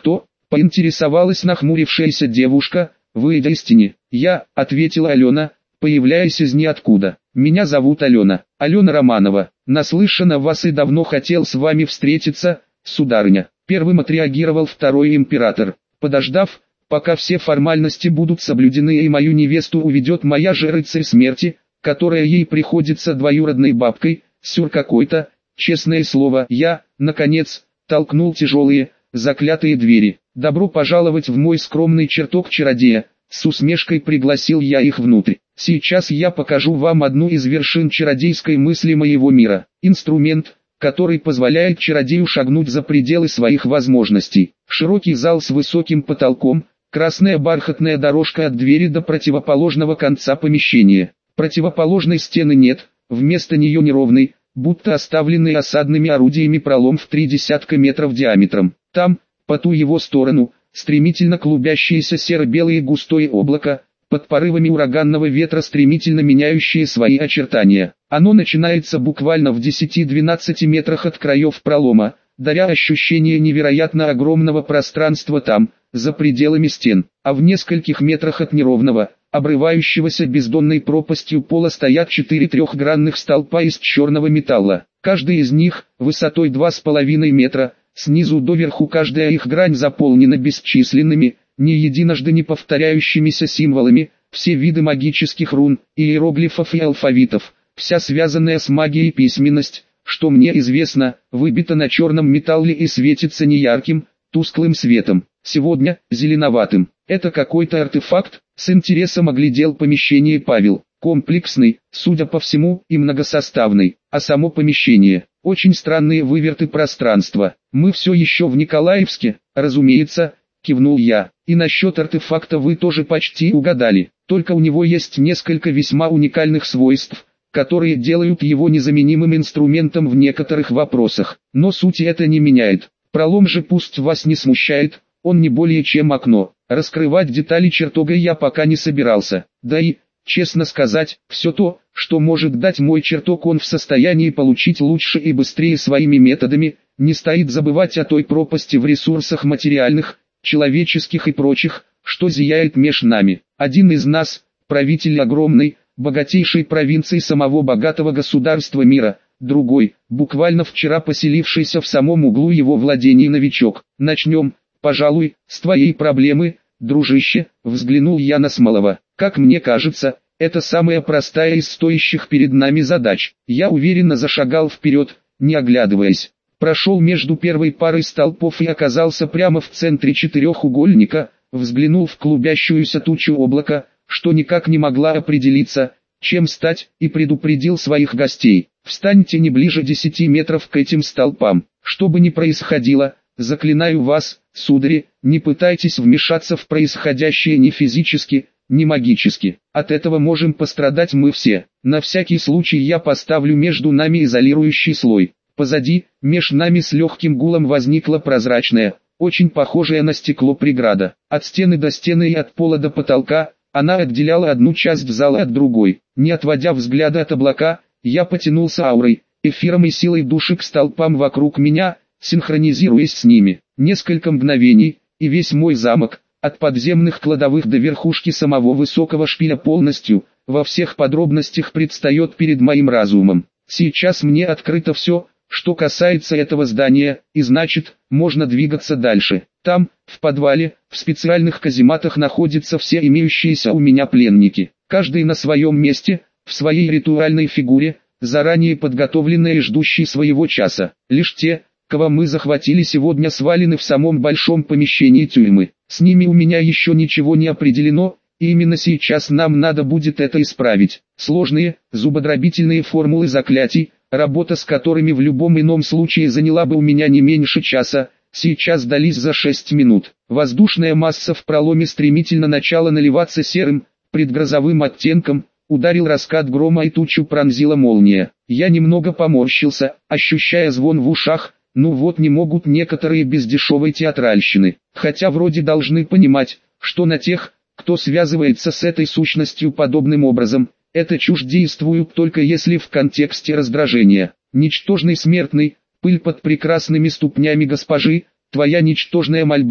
кто?» — поинтересовалась нахмурившаяся девушка, выйдя из тени. «Я», — ответила Алена, появляясь из ниоткуда. «Меня зовут Алена, Алена Романова. Наслышан о вас и давно хотел с вами встретиться, сударыня». Первым отреагировал второй император. «Подождав, пока все формальности будут соблюдены и мою невесту уведет моя же рыцарь смерти, которая ей приходится двоюродной бабкой, сюр какой-то, честное слово, я, наконец, толкнул тяжелые, заклятые двери. Добро пожаловать в мой скромный чертог чародея». С усмешкой пригласил я их внутрь. «Сейчас я покажу вам одну из вершин чародейской мысли моего мира. Инструмент, который позволяет чародею шагнуть за пределы своих возможностей. Широкий зал с высоким потолком, красная бархатная дорожка от двери до противоположного конца помещения. Противоположной стены нет, вместо нее неровный, будто оставленный осадными орудиями пролом в 30 метров диаметром. Там, по ту его сторону, стремительно клубящееся серо-белое густое облако, под порывами ураганного ветра стремительно меняющие свои очертания. Оно начинается буквально в 10-12 метрах от краев пролома, даря ощущение невероятно огромного пространства там, за пределами стен, а в нескольких метрах от неровного, обрывающегося бездонной пропастью пола стоят 4 трехгранных столпа из черного металла. Каждый из них, высотой 2,5 метра, снизу до верху каждая их грань заполнена бесчисленными, не единожды не повторяющимися символами, все виды магических рун, иероглифов и алфавитов, вся связанная с магией письменность, что мне известно, выбита на черном металле и светится неярким, тусклым светом, сегодня зеленоватым. Это какой-то артефакт, с интересом оглядел помещение Павел. Комплексный, судя по всему, и многосоставный, а само помещение, очень странные выверты пространства. Мы все еще в Николаевске, разумеется, кивнул я. И насчет артефакта вы тоже почти угадали, только у него есть несколько весьма уникальных свойств, которые делают его незаменимым инструментом в некоторых вопросах, но сути это не меняет. Пролом же пусть вас не смущает, он не более чем окно. Раскрывать детали чертога я пока не собирался, да и, честно сказать, все то, что может дать мой чертог, он в состоянии получить лучше и быстрее своими методами. Не стоит забывать о той пропасти в ресурсах материальных, человеческих и прочих, что зияет меж нами. Один из нас, правитель огромной, богатейшей провинции самого богатого государства мира, другой, буквально вчера поселившийся в самом углу его владений новичок. Начнем, пожалуй, с твоей проблемы, дружище, взглянул я на Смолова. Как мне кажется, это самая простая из стоящих перед нами задач. Я уверенно зашагал вперед, не оглядываясь. Прошел между первой парой столпов и оказался прямо в центре четырехугольника, взглянул в клубящуюся тучу облака, что никак не могла определиться, чем стать, и предупредил своих гостей. Встаньте не ближе 10 метров к этим столпам. Что бы ни происходило, заклинаю вас, судари, не пытайтесь вмешаться в происходящее ни физически, ни магически. От этого можем пострадать мы все. На всякий случай я поставлю между нами изолирующий слой. Позади, меж нами с легким гулом возникла прозрачная, очень похожая на стекло преграда. От стены до стены и от пола до потолка, она отделяла одну часть зала от другой. Не отводя взгляда от облака, я потянулся аурой, эфиром и силой души к столпам вокруг меня, синхронизируясь с ними. Несколько мгновений, и весь мой замок, от подземных кладовых до верхушки самого высокого шпиля полностью, во всех подробностях предстает перед моим разумом. Сейчас мне открыто все, что касается этого здания, и значит, можно двигаться дальше. Там, в подвале, в специальных казематах находятся все имеющиеся у меня пленники. Каждый на своем месте, в своей ритуальной фигуре, заранее подготовленные и ждущие своего часа. Лишь те, кого мы захватили сегодня, свалены в самом большом помещении тюрьмы. С ними у меня еще ничего не определено, и именно сейчас нам надо будет это исправить. Сложные, зубодробительные формулы заклятий, работа с которыми в любом ином случае заняла бы у меня не меньше часа, сейчас дались за 6 минут. Воздушная масса в проломе стремительно начала наливаться серым, предгрозовым оттенком, ударил раскат грома и тучу пронзила молния. Я немного поморщился, ощущая звон в ушах. Ну вот, не могут некоторые без дешевой театральщины, хотя вроде должны понимать, что на тех, кто связывается с этой сущностью подобным образом, эта чушь действует только если в контексте раздражения. Ничтожный смертный, пыль под прекрасными ступнями госпожи, твоя ничтожная мольба,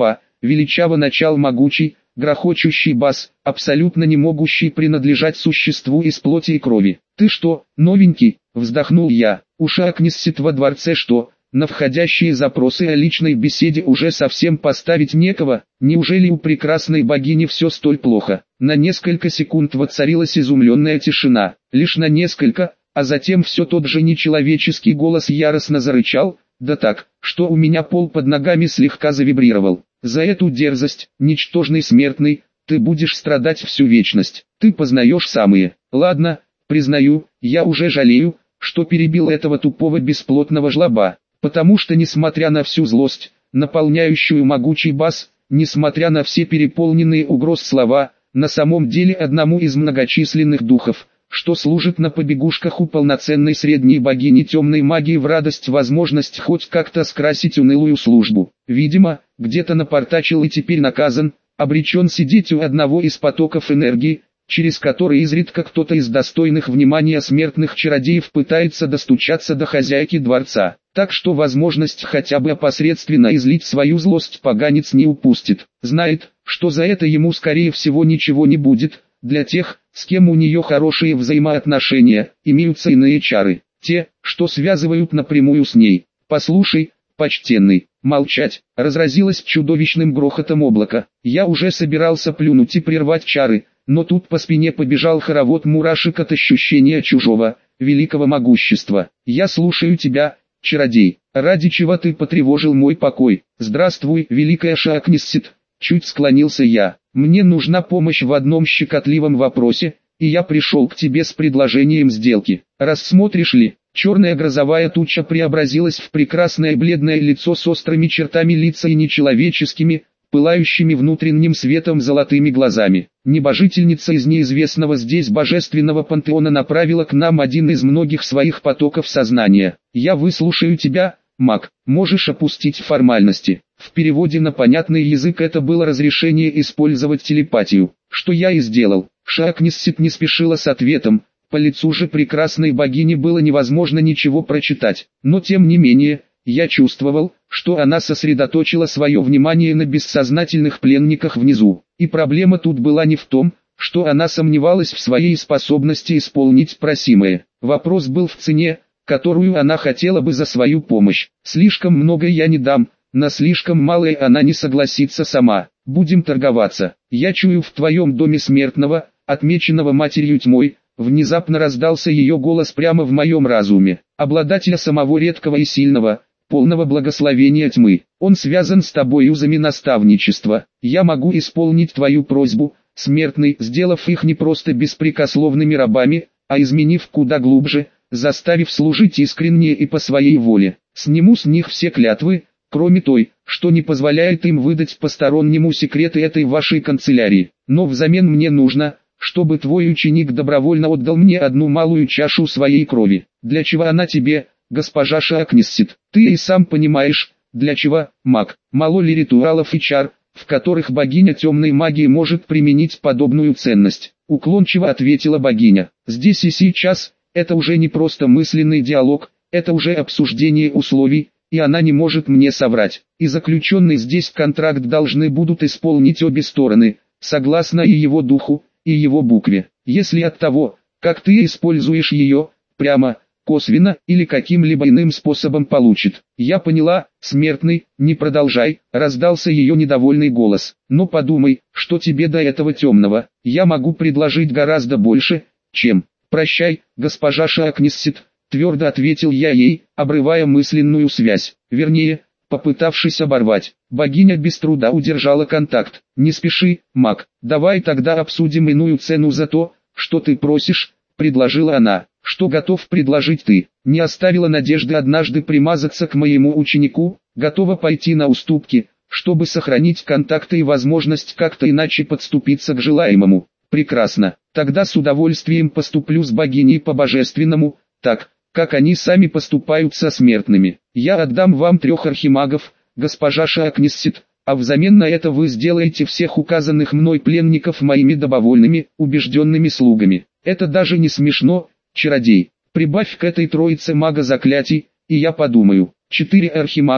величаво начал могучий, грохочущий бас, абсолютно не могущий принадлежать существу из плоти и крови. «Ты что, новенький?» – вздохнул я. «У Шаакнессет во дворце что, на входящие запросы о личной беседе уже совсем поставить некого? Неужели у прекрасной богини все столь плохо?» На несколько секунд воцарилась изумленная тишина. Лишь на несколько, а затем все тот же нечеловеческий голос яростно зарычал, да так, что у меня пол под ногами слегка завибрировал. «За эту дерзость, ничтожный смертный, ты будешь страдать всю вечность. Ты познаешь самые». Ладно, признаю, я уже жалею, что перебил этого тупого бесплотного жлоба, потому что несмотря на всю злость, наполняющую могучий бас, несмотря на все переполненные угроз слова, на самом деле одному из многочисленных духов, что служит на побегушках у полноценной средней богини темной магии в радость возможность хоть как-то скрасить унылую службу. Видимо, где-то напортачил и теперь наказан, обречен сидеть у одного из потоков энергии, через который изредка кто-то из достойных внимания смертных чародеев пытается достучаться до хозяйки дворца. Так что возможность хотя бы опосредственно излить свою злость поганец не упустит. Знает, что за это ему скорее всего ничего не будет. Для тех, с кем у нее хорошие взаимоотношения, имеются иные чары, те, что связывают напрямую с ней. «Послушай, почтенный». «Молчать!» — разразилось чудовищным грохотом облако. Я уже собирался плюнуть и прервать чары, но тут по спине побежал хоровод мурашек от ощущения чужого, великого могущества. «Я слушаю тебя, чародей. Ради чего ты потревожил мой покой?» «Здравствуй, великая Шаакнессет!» Чуть склонился я. «Мне нужна помощь в одном щекотливом вопросе, и я пришел к тебе с предложением сделки. Рассмотришь ли?» Черная грозовая туча преобразилась в прекрасное бледное лицо с острыми чертами лица и нечеловеческими, пылающими внутренним светом золотыми глазами. Небожительница из неизвестного здесь божественного пантеона направила к нам один из многих своих потоков сознания. «Я выслушаю тебя, маг, можешь опустить формальности». В переводе на понятный язык это было разрешение использовать телепатию, что я и сделал. Шаакнессет не спешила с ответом. По лицу же прекрасной богини было невозможно ничего прочитать, но тем не менее, я чувствовал, что она сосредоточила свое внимание на бессознательных пленниках внизу. И проблема тут была не в том, что она сомневалась в своей способности исполнить просимое. Вопрос был в цене, которую она хотела бы за свою помощь. Слишком много я не дам, на слишком малое она не согласится сама. Будем торговаться. Я чую в твоем доме смертного, отмеченного матерью тьмой. Внезапно раздался ее голос прямо в моем разуме, обладателя самого редкого и сильного, полного благословения тьмы. Он связан с тобой узами наставничества. Я могу исполнить твою просьбу, смертный, сделав их не просто беспрекословными рабами, а изменив куда глубже, заставив служить искренне и по своей воле. Сниму с них все клятвы, кроме той, что не позволяет им выдать постороннему секреты этой вашей канцелярии. Но взамен мне нужно, чтобы твой ученик добровольно отдал мне одну малую чашу своей крови. Для чего она тебе, госпожа Шаакнессет? Ты и сам понимаешь, для чего, маг. Мало ли ритуалов и чар, в которых богиня темной магии может применить подобную ценность? Уклончиво ответила богиня. Здесь и сейчас, это уже не просто мысленный диалог, это уже обсуждение условий, и она не может мне соврать. И заключенный здесь контракт должны будут исполнить обе стороны, согласно и его духу, и его букве. Если от того, как ты используешь ее, прямо, косвенно или каким-либо иным способом получит. Я поняла, смертный, не продолжай, раздался ее недовольный голос. Но подумай, что тебе до этого темного. Я могу предложить гораздо больше, чем. Прощай, госпожа Шаакнессет, твердо ответил я ей, обрывая мысленную связь. Вернее, попытавшись оборвать. Богиня без труда удержала контакт. «Не спеши, маг, давай тогда обсудим иную цену за то, что ты просишь», — предложила она. «Что готов предложить ты?» Не оставила надежды однажды примазаться к моему ученику, готова пойти на уступки, чтобы сохранить контакты и возможность как-то иначе подступиться к желаемому. Прекрасно, тогда с удовольствием поступлю с богиней по-божественному, так, как они сами поступают со смертными. Я отдам вам 3 архимагов, госпожа Шаакнессет, а взамен на это вы сделаете всех указанных мной пленников моими добровольными, убежденными слугами. Это даже не смешно, чародей. Прибавь к этой троице мага заклятий, и я подумаю. 4 архимага,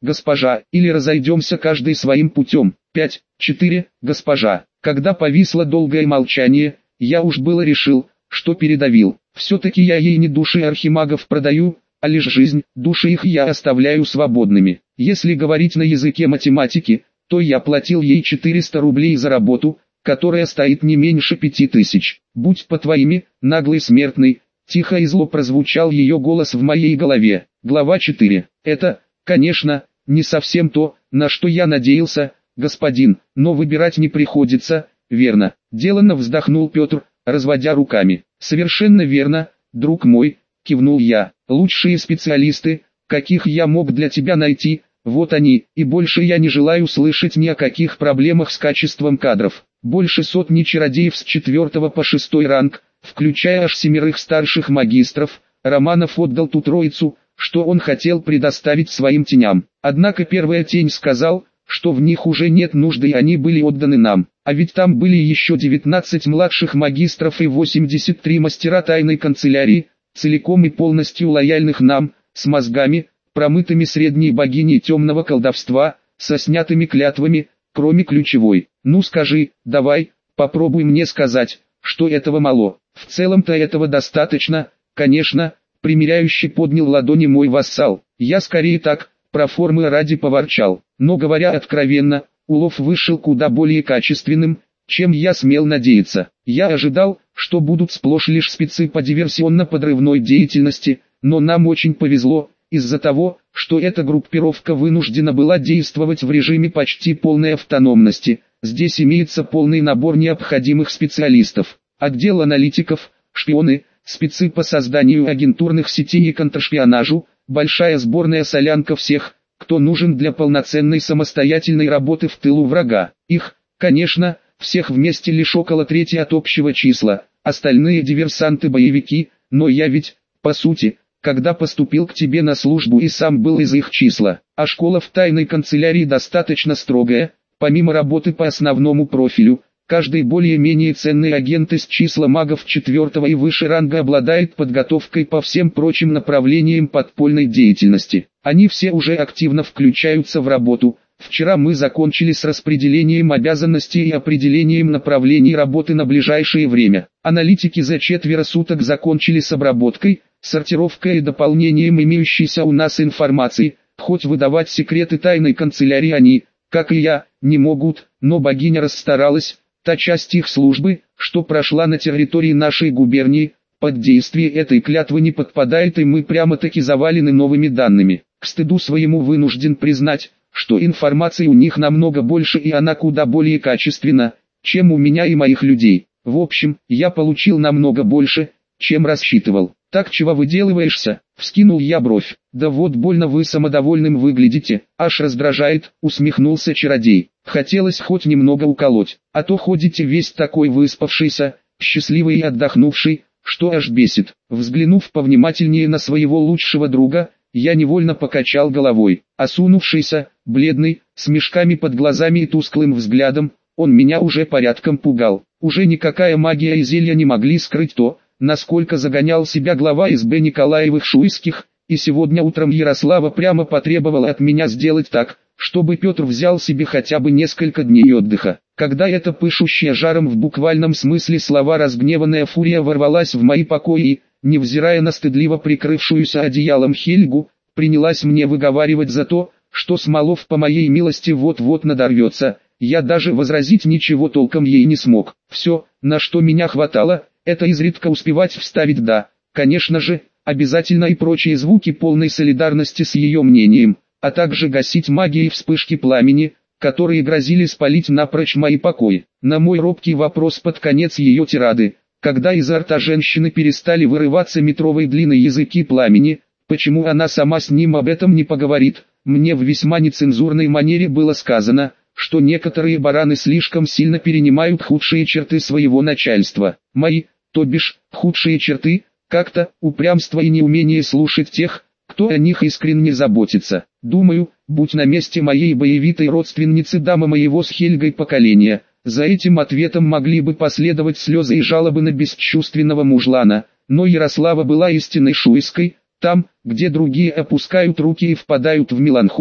госпожа, или разойдемся каждый своим путем. 5, 4, госпожа. Когда повисло долгое молчание, я уж было решил, что передавил. Все-таки я ей не души архимагов продаю, а лишь жизнь, души их я оставляю свободными. Если говорить на языке математики, то я платил ей 400 рублей за работу, которая стоит не меньше 5000. Будь по-твоими, наглый смертный, тихо и зло прозвучал ее голос в моей голове. Глава 4. Это, конечно, не совсем то, на что я надеялся, господин, но выбирать не приходится, верно. Деланно вздохнул Петр, разводя руками. Совершенно верно, друг мой, кивнул я. Лучшие специалисты, каких я мог для тебя найти, вот они, и больше я не желаю слышать ни о каких проблемах с качеством кадров. Больше сотни чародеев с 4 по 6 ранг, включая аж 7 старших магистров, Романов отдал ту троицу, что он хотел предоставить своим теням. Однако первая тень сказал, что в них уже нет нужды и они были отданы нам. А ведь там были еще 19 младших магистров и 83 мастера тайной канцелярии, целиком и полностью лояльных нам, с мозгами, промытыми средней богиней темного колдовства, со снятыми клятвами, кроме ключевой. Ну скажи, давай, попробуй мне сказать, что этого мало. В целом-то этого достаточно, конечно, примиряюще поднял ладони мой вассал. Я скорее так, про формы ради поворчал. Но говоря откровенно, улов вышел куда более качественным, чем я смел надеяться. Я ожидал, что будут сплошь лишь спецы по диверсионно-подрывной деятельности, но нам очень повезло, из-за того, что эта группировка вынуждена была действовать в режиме почти полной автономности. Здесь имеется полный набор необходимых специалистов. Отдел аналитиков, шпионы, спецы по созданию агентурных сетей и контршпионажу, большая сборная солянка всех, кто нужен для полноценной самостоятельной работы в тылу врага. Их, конечно, всех вместе лишь около трети от общего числа, остальные диверсанты-боевики, но я ведь, по сути, когда поступил к тебе на службу и сам был из их числа. А школа в тайной канцелярии достаточно строгая, помимо работы по основному профилю, каждый более-менее ценный агент из числа магов 4 и выше ранга обладает подготовкой по всем прочим направлениям подпольной деятельности. Они все уже активно включаются в работу. Вчера мы закончили с распределением обязанностей и определением направлений работы на ближайшее время. Аналитики за 4 суток закончили с обработкой, сортировкой и дополнением имеющейся у нас информации, хоть выдавать секреты тайной канцелярии они, как и я, не могут, но богиня расстаралась. Та часть их службы, что прошла на территории нашей губернии, под действие этой клятвы не подпадает, и мы прямо-таки завалены новыми данными. К стыду своему вынужден признать, что информации у них намного больше и она куда более качественна, чем у меня и моих людей. В общем, я получил намного больше, чем рассчитывал. «Так чего выделываешься?» — вскинул я бровь. «Да вот больно вы самодовольным выглядите, аж раздражает», — усмехнулся чародей. «Хотелось хоть немного уколоть, а то ходите весь такой выспавшийся, счастливый и отдохнувший, что аж бесит». Взглянув повнимательнее на своего лучшего друга, я невольно покачал головой. Осунувшийся, бледный, с мешками под глазами и тусклым взглядом, он меня уже порядком пугал. Уже никакая магия и зелья не могли скрыть то, насколько загонял себя глава СБ Николаевых-Шуйских, и сегодня утром Ярослава прямо потребовала от меня сделать так, чтобы Петр взял себе хотя бы несколько дней отдыха. Когда эта пышущая жаром в буквальном смысле слова разгневанная фурия ворвалась в мои покои и, невзирая на стыдливо прикрывшуюся одеялом Хельгу, принялась мне выговаривать за то, что Смолов по моей милости вот-вот надорвется, я даже возразить ничего толком ей не смог. Все, на что меня хватало, это изредка успевать вставить «да», конечно же, обязательно и прочие звуки полной солидарности с ее мнением, а также гасить магией вспышки пламени, которые грозили спалить напрочь мои покои. На мой робкий вопрос под конец ее тирады, когда изо рта женщины перестали вырываться метровой длины языки пламени, почему она сама с ним об этом не поговорит, мне в весьма нецензурной манере было сказано, что некоторые бараны слишком сильно перенимают худшие черты своего начальства. Мои, то бишь, худшие черты, как-то, упрямство и неумение слушать тех, кто о них искренне заботится. Думаю, будь на месте моей боевитой родственницы дамы моего с Хельгой поколения, за этим ответом могли бы последовать слезы и жалобы на бесчувственного мужлана, но Ярослава была истинной шуйской, там, где другие опускают руки и впадают в меланхолию,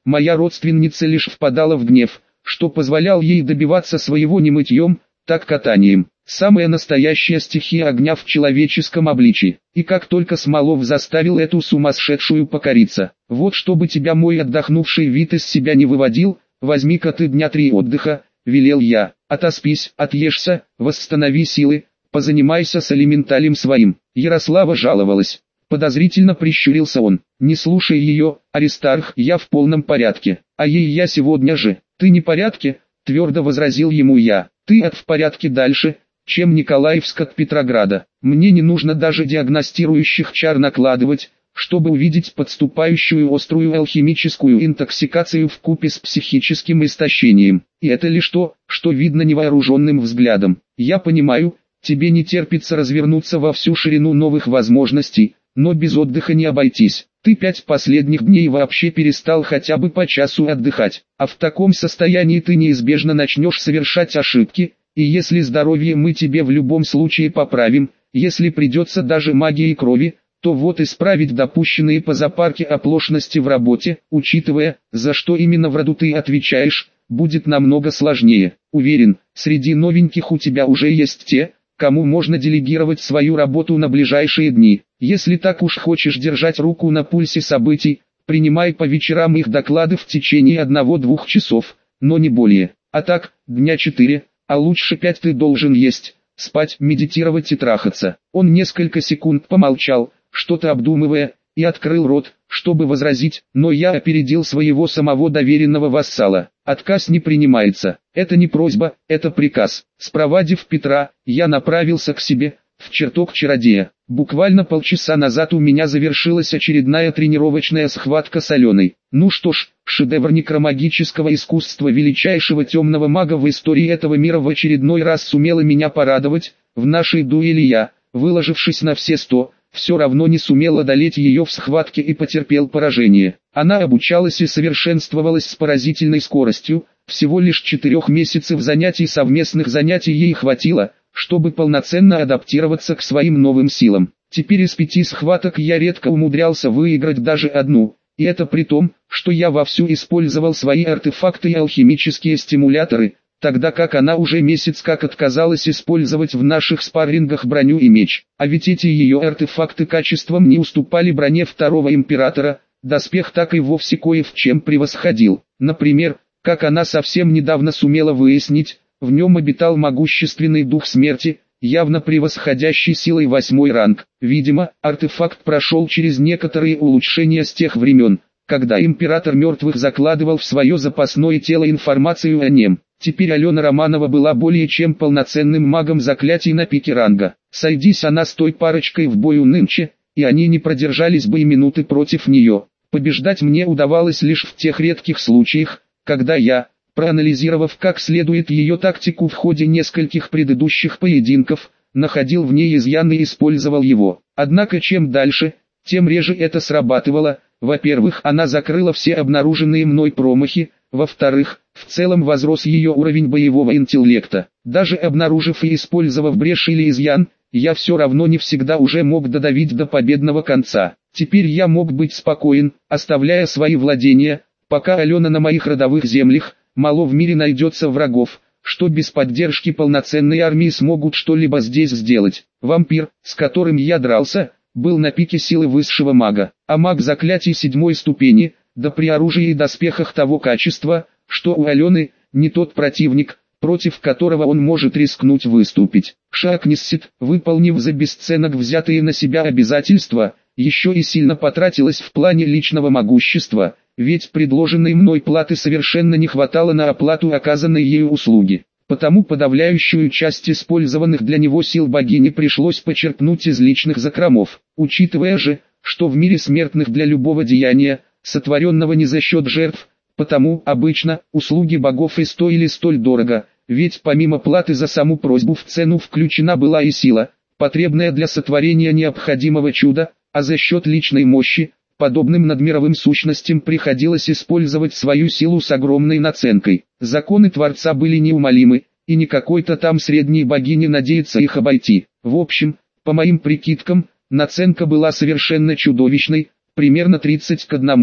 моя родственница лишь впадала в гнев, что позволял ей добиваться своего не мытьем, так катанием. Самая настоящая стихия огня в человеческом обличии. И как только Смолов заставил эту сумасшедшую покориться. Вот чтобы тебя мой отдохнувший вид из себя не выводил, возьми-ка ты дня 3 отдыха, велел я. Отоспись, отъешься, восстанови силы, позанимайся с элементалем своим. Ярослава жаловалась. Подозрительно прищурился он. Не слушай ее, Аристарх, я в полном порядке. А ей я сегодня же. Ты не в порядке? Твердо возразил ему я. Ты в порядке дальше, чем Николаевск от Петрограда. Мне не нужно даже диагностирующих чар накладывать, чтобы увидеть подступающую острую алхимическую интоксикацию вкупе с психическим истощением. И это лишь то, что видно невооруженным взглядом. Я понимаю, тебе не терпится развернуться во всю ширину новых возможностей, но без отдыха не обойтись. Ты 5 последних дней вообще перестал хотя бы по часу отдыхать, а в таком состоянии ты неизбежно начнешь совершать ошибки, и если здоровье мы тебе в любом случае поправим, если придется даже магией крови, то вот исправить допущенные по запарке оплошности в работе, учитывая, за что именно в роду ты отвечаешь, будет намного сложнее. Уверен, среди новеньких у тебя уже есть те, кому можно делегировать свою работу на ближайшие дни. Если так уж хочешь держать руку на пульсе событий, принимай по вечерам их доклады в течение 1-2 часов, но не более. А так, дня 4, а лучше 5 ты должен есть, спать, медитировать и трахаться. Он несколько секунд помолчал, что-то обдумывая, и открыл рот, чтобы возразить, но я опередил своего самого доверенного вассала. Отказ не принимается. Это не просьба, это приказ. Спровадив Петра, я направился к себе, в чертог чародея. Буквально полчаса назад у меня завершилась очередная тренировочная схватка с Аленой. Ну что ж, шедевр некромагического искусства величайшего темного мага в истории этого мира в очередной раз сумела меня порадовать. В нашей дуэли я, выложившись на все 100, все равно не сумел одолеть ее в схватке и потерпел поражение. Она обучалась и совершенствовалась с поразительной скоростью, всего лишь 4 месяцев совместных занятий ей хватило, чтобы полноценно адаптироваться к своим новым силам. Теперь из 5 схваток я редко умудрялся выиграть даже одну, и это при том, что я вовсю использовал свои артефакты и алхимические стимуляторы, тогда как она уже месяц как отказалась использовать в наших спаррингах броню и меч. А ведь эти ее артефакты качеством не уступали броне второго императора, доспех так и вовсе кое в чем превосходил. Например, как она совсем недавно сумела выяснить, в нем обитал могущественный дух смерти, явно превосходящий силой 8 ранг. Видимо, артефакт прошел через некоторые улучшения с тех времен, когда император мертвых закладывал в свое запасное тело информацию о нем. Теперь Алена Романова была более чем полноценным магом заклятий на пике ранга. Сойдись она с той парочкой в бою нынче, и они не продержались бы и минуты против нее. Побеждать мне удавалось лишь в тех редких случаях, когда я, проанализировав как следует ее тактику в ходе нескольких предыдущих поединков, находил в ней изъян и использовал его. Однако чем дальше, тем реже это срабатывало. Во-первых, она закрыла все обнаруженные мной промахи, во-вторых, в целом возрос ее уровень боевого интеллекта. Даже обнаружив и использовав брешь или изъян, я все равно не всегда уже мог додавить до победного конца. Теперь я мог быть спокоен, оставляя свои владения, пока Алена на моих родовых землях, мало в мире найдется врагов, что без поддержки полноценной армии смогут что-либо здесь сделать. Вампир, с которым я дрался, был на пике силы высшего мага, а маг заклятий 7 ступени, да при оружии и доспехах того качества, что у Алены, не тот противник, против которого он может рискнуть выступить. Шакниссит, выполнив за бесценок взятые на себя обязательства, еще и сильно потратилась в плане личного могущества, ведь предложенной мной платы совершенно не хватало на оплату оказанной ею услуги. Потому подавляющую часть использованных для него сил богини пришлось почерпнуть из личных закромов. Учитывая же, что в мире смертных для любого деяния, сотворенного не за счет жертв, потому обычно услуги богов и стоили столь дорого, ведь помимо платы за саму просьбу в цену включена была и сила, потребная для сотворения необходимого чуда, а за счет личной мощи, подобным надмировым сущностям приходилось использовать свою силу с огромной наценкой. Законы Творца были неумолимы, и не какой-то там средней богине надеяться их обойти. В общем, по моим прикидкам, наценка была совершенно чудовищной, примерно 30 к 1.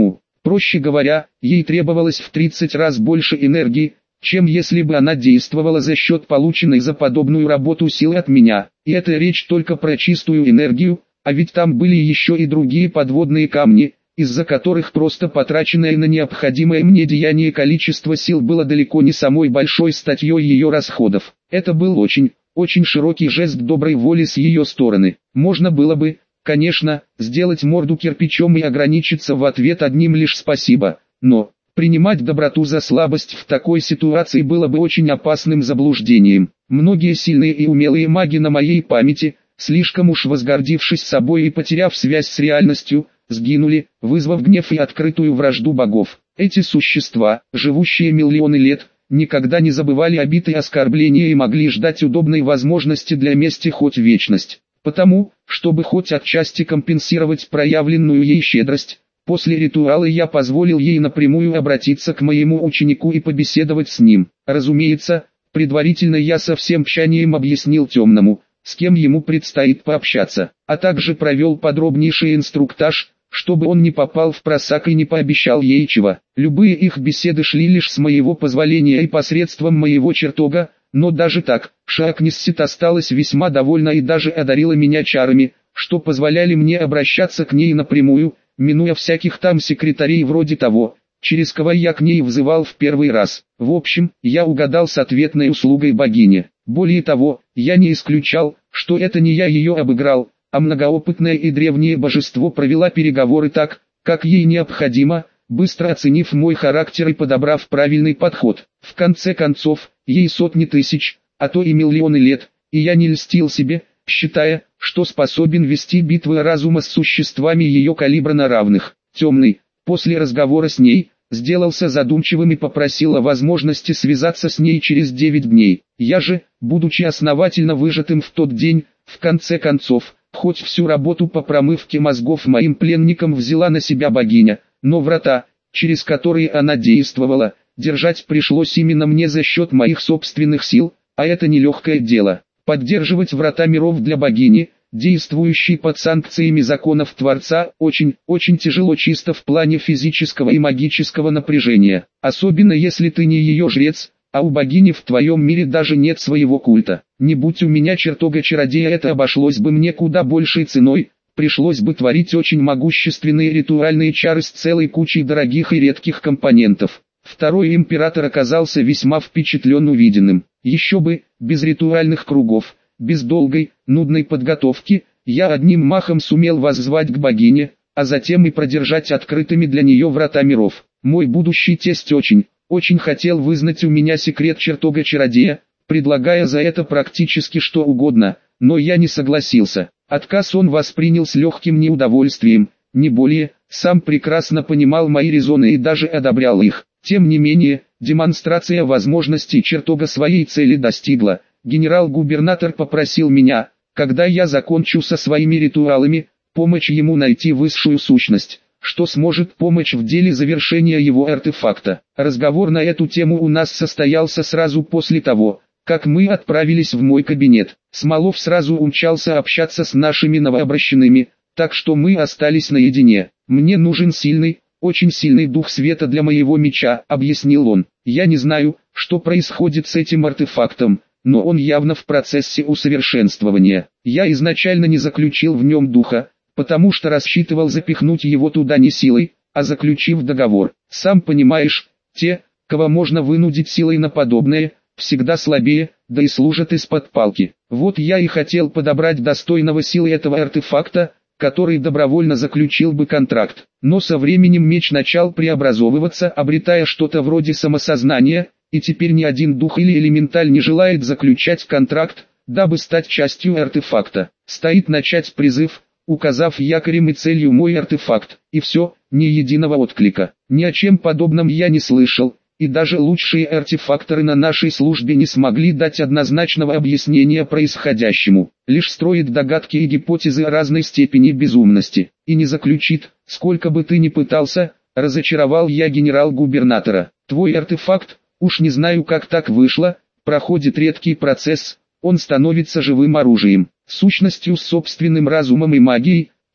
Проще говоря, ей требовалось в 30 раз больше энергии, чем если бы она действовала за счет полученной за подобную работу силы от меня. И это речь только про чистую энергию, а ведь там были еще и другие подводные камни, из-за которых просто потраченное на необходимое мне деяние количество сил было далеко не самой большой статьей ее расходов. Это был очень широкий жест доброй воли с ее стороны. Можно было бы, конечно, сделать морду кирпичом и ограничиться в ответ одним лишь спасибо, но принимать доброту за слабость в такой ситуации было бы очень опасным заблуждением. Многие сильные и умелые маги на моей памяти, слишком уж возгордившись собой и потеряв связь с реальностью, сгинули, вызвав гнев и открытую вражду богов. Эти существа, живущие миллионы лет, никогда не забывали обид и оскорбления и могли ждать удобной возможности для мести хоть вечность. Потому, чтобы хоть отчасти компенсировать проявленную ей щедрость, после ритуала я позволил ей напрямую обратиться к моему ученику и побеседовать с ним. Разумеется, предварительно я со всем тщанием объяснил темному, с кем ему предстоит пообщаться, а также провел подробнейший инструктаж, чтобы он не попал в просак и не пообещал ей чего. Любые их беседы шли лишь с моего позволения и посредством моего чертога, но даже так, Шаакниссит осталась весьма довольна и даже одарила меня чарами, что позволяли мне обращаться к ней напрямую, минуя всяких там секретарей вроде того, через кого я к ней взывал в первый раз. В общем, я угадал с ответной услугой богини. Более того, я не исключал, что это не я ее обыграл, а многоопытное и древнее божество провела переговоры так, как ей необходимо, быстро оценив мой характер и подобрав правильный подход. В конце концов, ей сотни тысяч, а то и миллионы лет, и я не льстил себе, считая, что способен вести битвы разума с существами ее калибра на равных. Темный, после разговора с ней, сделался задумчивым и попросил о возможности связаться с ней через 9 дней. Я же, будучи основательно выжатым в тот день, в конце концов, хоть всю работу по промывке мозгов моим пленникам взяла на себя богиня, но врата, через которые она действовала, держать пришлось именно мне за счет моих собственных сил, а это нелегкое дело. Поддерживать врата миров для богини, действующей под санкциями законов Творца, очень тяжело чисто в плане физического и магического напряжения, особенно если ты не ее жрец, а у богини в твоем мире даже нет своего культа. Не будь у меня чертога чародея, это обошлось бы мне куда большей ценой, пришлось бы творить очень могущественные ритуальные чары с целой кучей дорогих и редких компонентов. Второй император оказался весьма впечатлен увиденным. Еще бы, без ритуальных кругов, без долгой, нудной подготовки, я одним махом сумел воззвать к богине, а затем и продержать открытыми для нее врата миров. Мой будущий тесть очень хотел вызнать у меня секрет чертога чародея, предлагая за это практически что угодно, но я не согласился. Отказ он воспринял с легким неудовольствием, не более, сам прекрасно понимал мои резоны и даже одобрял их. Тем не менее, демонстрация возможностей чертога своей цели достигла. Генерал-губернатор попросил меня, когда я закончу со своими ритуалами, помочь ему найти высшую сущность, что сможет помочь в деле завершения его артефакта. Разговор на эту тему у нас состоялся сразу после того, как мы отправились в мой кабинет. Смолов сразу умчался общаться с нашими новообращенными, так что мы остались наедине. «Мне нужен сильный, очень сильный дух света для моего меча», — объяснил он. «Я не знаю, что происходит с этим артефактом, но он явно в процессе усовершенствования. Я изначально не заключил в нем духа, потому что рассчитывал запихнуть его туда не силой, а заключив договор. Сам понимаешь, те, кого можно вынудить силой на подобное, всегда слабее, да и служат из-под палки. Вот я и хотел подобрать достойного силы этого артефакта, который добровольно заключил бы контракт. Но со временем меч начал преобразовываться, обретая что-то вроде самосознания, и теперь ни один дух или элементаль не желает заключать контракт, дабы стать частью артефакта. Стоит начать призыв, указав якорем и целью мой артефакт, и все, ни единого отклика. Ни о чем подобном я не слышал, и даже лучшие артефакторы на нашей службе не смогли дать однозначного объяснения происходящему, лишь строит догадки и гипотезы разной степени безумности, и не заключит, сколько бы ты ни пытался, разочаровал я генерал-губернатора. Твой артефакт, уж не знаю как так вышло, проходит редкий процесс, он становится живым оружием, сущностью с собственным разумом и магией,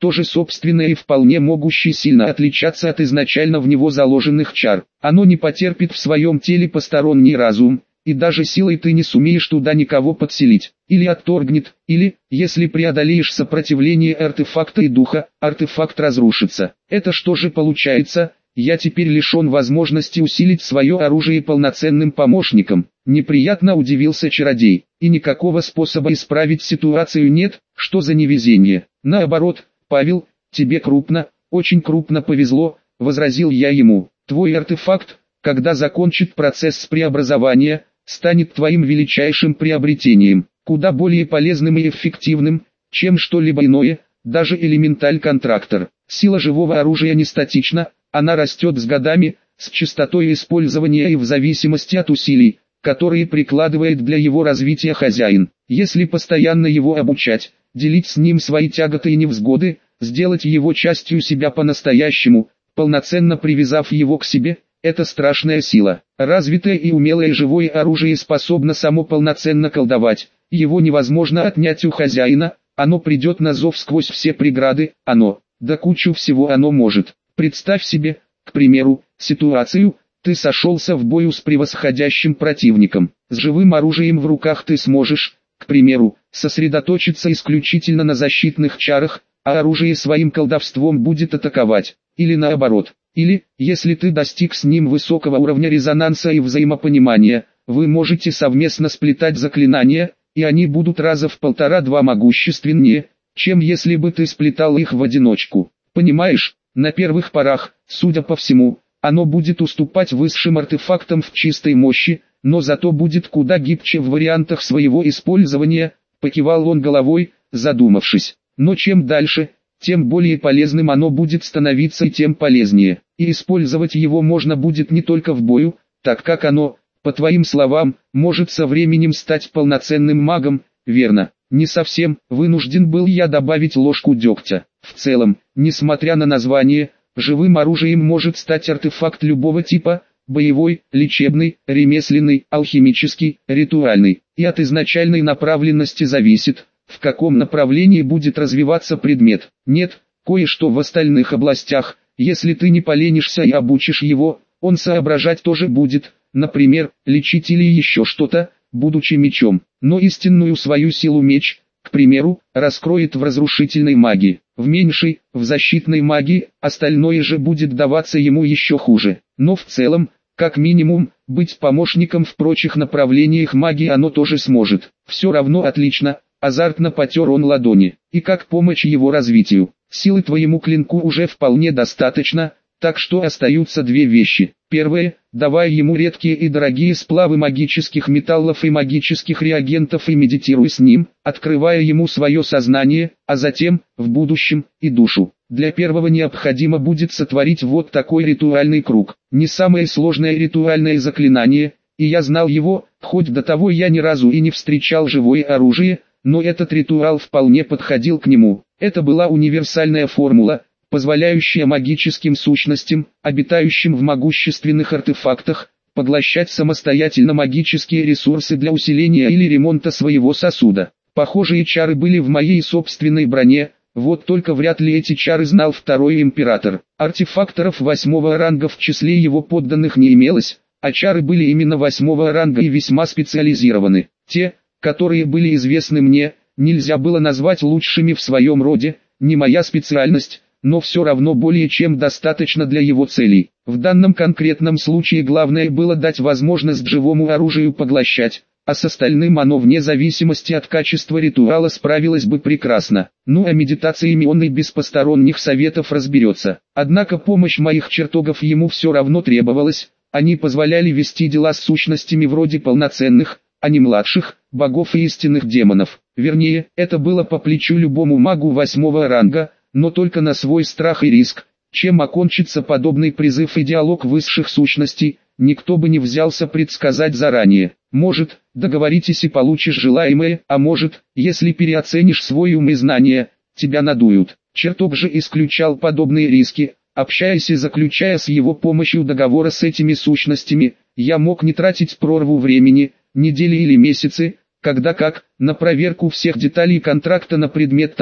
тоже собственное и вполне могущее сильно отличаться от изначально в него заложенных чар. Оно не потерпит в своем теле посторонний разум, и даже силой ты не сумеешь туда никого подселить. Или отторгнет, или, если преодолеешь сопротивление артефакта и духа, артефакт разрушится. Это что же получается? Я теперь лишен возможности усилить свое оружие полноценным помощником. Неприятно удивился чародей. И никакого способа исправить ситуацию нет, что за невезение. Наоборот, Павел, тебе крупно, очень крупно повезло, возразил я ему. Твой артефакт, когда закончит процесс преобразования, станет твоим величайшим приобретением, куда более полезным и эффективным, чем что-либо иное, даже элементаль-контрактор. Сила живого оружия не статична, она растет с годами, с частотой использования и в зависимости от усилий, которые прикладывает для его развития хозяин. Если постоянно его обучать, делить с ним свои тяготы и невзгоды, сделать его частью себя по-настоящему, полноценно привязав его к себе, это страшная сила. Развитое и умелое живое оружие способно само полноценно колдовать, его невозможно отнять у хозяина, оно придет на зов сквозь все преграды, да кучу всего оно может. Представь себе, к примеру, ситуацию, ты сошелся в бою с превосходящим противником. С живым оружием в руках ты сможешь, к примеру, сосредоточиться исключительно на защитных чарах, а оружие своим колдовством будет атаковать. Или наоборот. Или, если ты достиг с ним высокого уровня резонанса и взаимопонимания, вы можете совместно сплетать заклинания, и они будут раза в 1,5-2 могущественнее, чем если бы ты сплетал их в одиночку. Понимаешь, на первых порах, судя по всему, оно будет уступать высшим артефактам в чистой мощи, но зато будет куда гибче в вариантах своего использования, покивал он головой, задумавшись. Но чем дальше, тем более полезным оно будет становиться и тем полезнее. И использовать его можно будет не только в бою, так как оно, по твоим словам, может со временем стать полноценным магом, верно? Не совсем, вынужден был я добавить ложку дегтя. В целом, несмотря на название, живым оружием может стать артефакт любого типа, боевой, лечебный, ремесленный, алхимический, ритуальный. И от изначальной направленности зависит, в каком направлении будет развиваться предмет. Нет, кое-что в остальных областях, если ты не поленишься и обучишь его, он соображать тоже будет, например, лечить или еще что-то, будучи мечом. Но истинную свою силу меч, к примеру, раскроет в разрушительной магии, в меньшей, в защитной магии, остальное же будет даваться ему еще хуже. Но в целом, как минимум, быть помощником в прочих направлениях магии оно тоже сможет. Все равно отлично. Азартно потер он ладони. И как помощь его развитию. Силы твоему клинку уже вполне достаточно, так что остаются две вещи. Первое, давай ему редкие и дорогие сплавы магических металлов и магических реагентов и медитируй с ним, открывая ему свое сознание, а затем, в будущем, и душу. Для первого необходимо будет сотворить вот такой ритуальный круг. Не самое сложное ритуальное заклинание, и я знал его, хоть до того я ни разу и не встречал живое оружие, но этот ритуал вполне подходил к нему. Это была универсальная формула, позволяющая магическим сущностям, обитающим в могущественных артефактах, поглощать самостоятельно магические ресурсы для усиления или ремонта своего сосуда. Похожие чары были в моей собственной броне, вот только вряд ли эти чары знал второй император. Артефакторов 8-го ранга в числе его подданных не имелось, а чары были именно 8-го ранга и весьма специализированы. Те, которые были известны мне, нельзя было назвать лучшими в своем роде, не моя специальность, но все равно более чем достаточно для его целей. В данном конкретном случае главное было дать возможность живому оружию поглощать, а с остальным оно вне зависимости от качества ритуала справилось бы прекрасно. Ну а медитациями он и без посторонних советов разберется. Однако помощь моих чертогов ему все равно требовалась, они позволяли вести дела с сущностями вроде полноценных, а не младших, богов и истинных демонов. Вернее, это было по плечу любому магу 8-го ранга, но только на свой страх и риск. Чем окончится подобный призыв и диалог высших сущностей, никто бы не взялся предсказать заранее. Может, договоритесь и получишь желаемое, а может, если переоценишь свой ум и знания, тебя надуют. Чертог же исключал подобные риски. Общаясь и заключая с его помощью договора с этими сущностями, я мог не тратить прорву времени, недели или месяцы, когда как, на проверку всех деталей контракта на предмет того,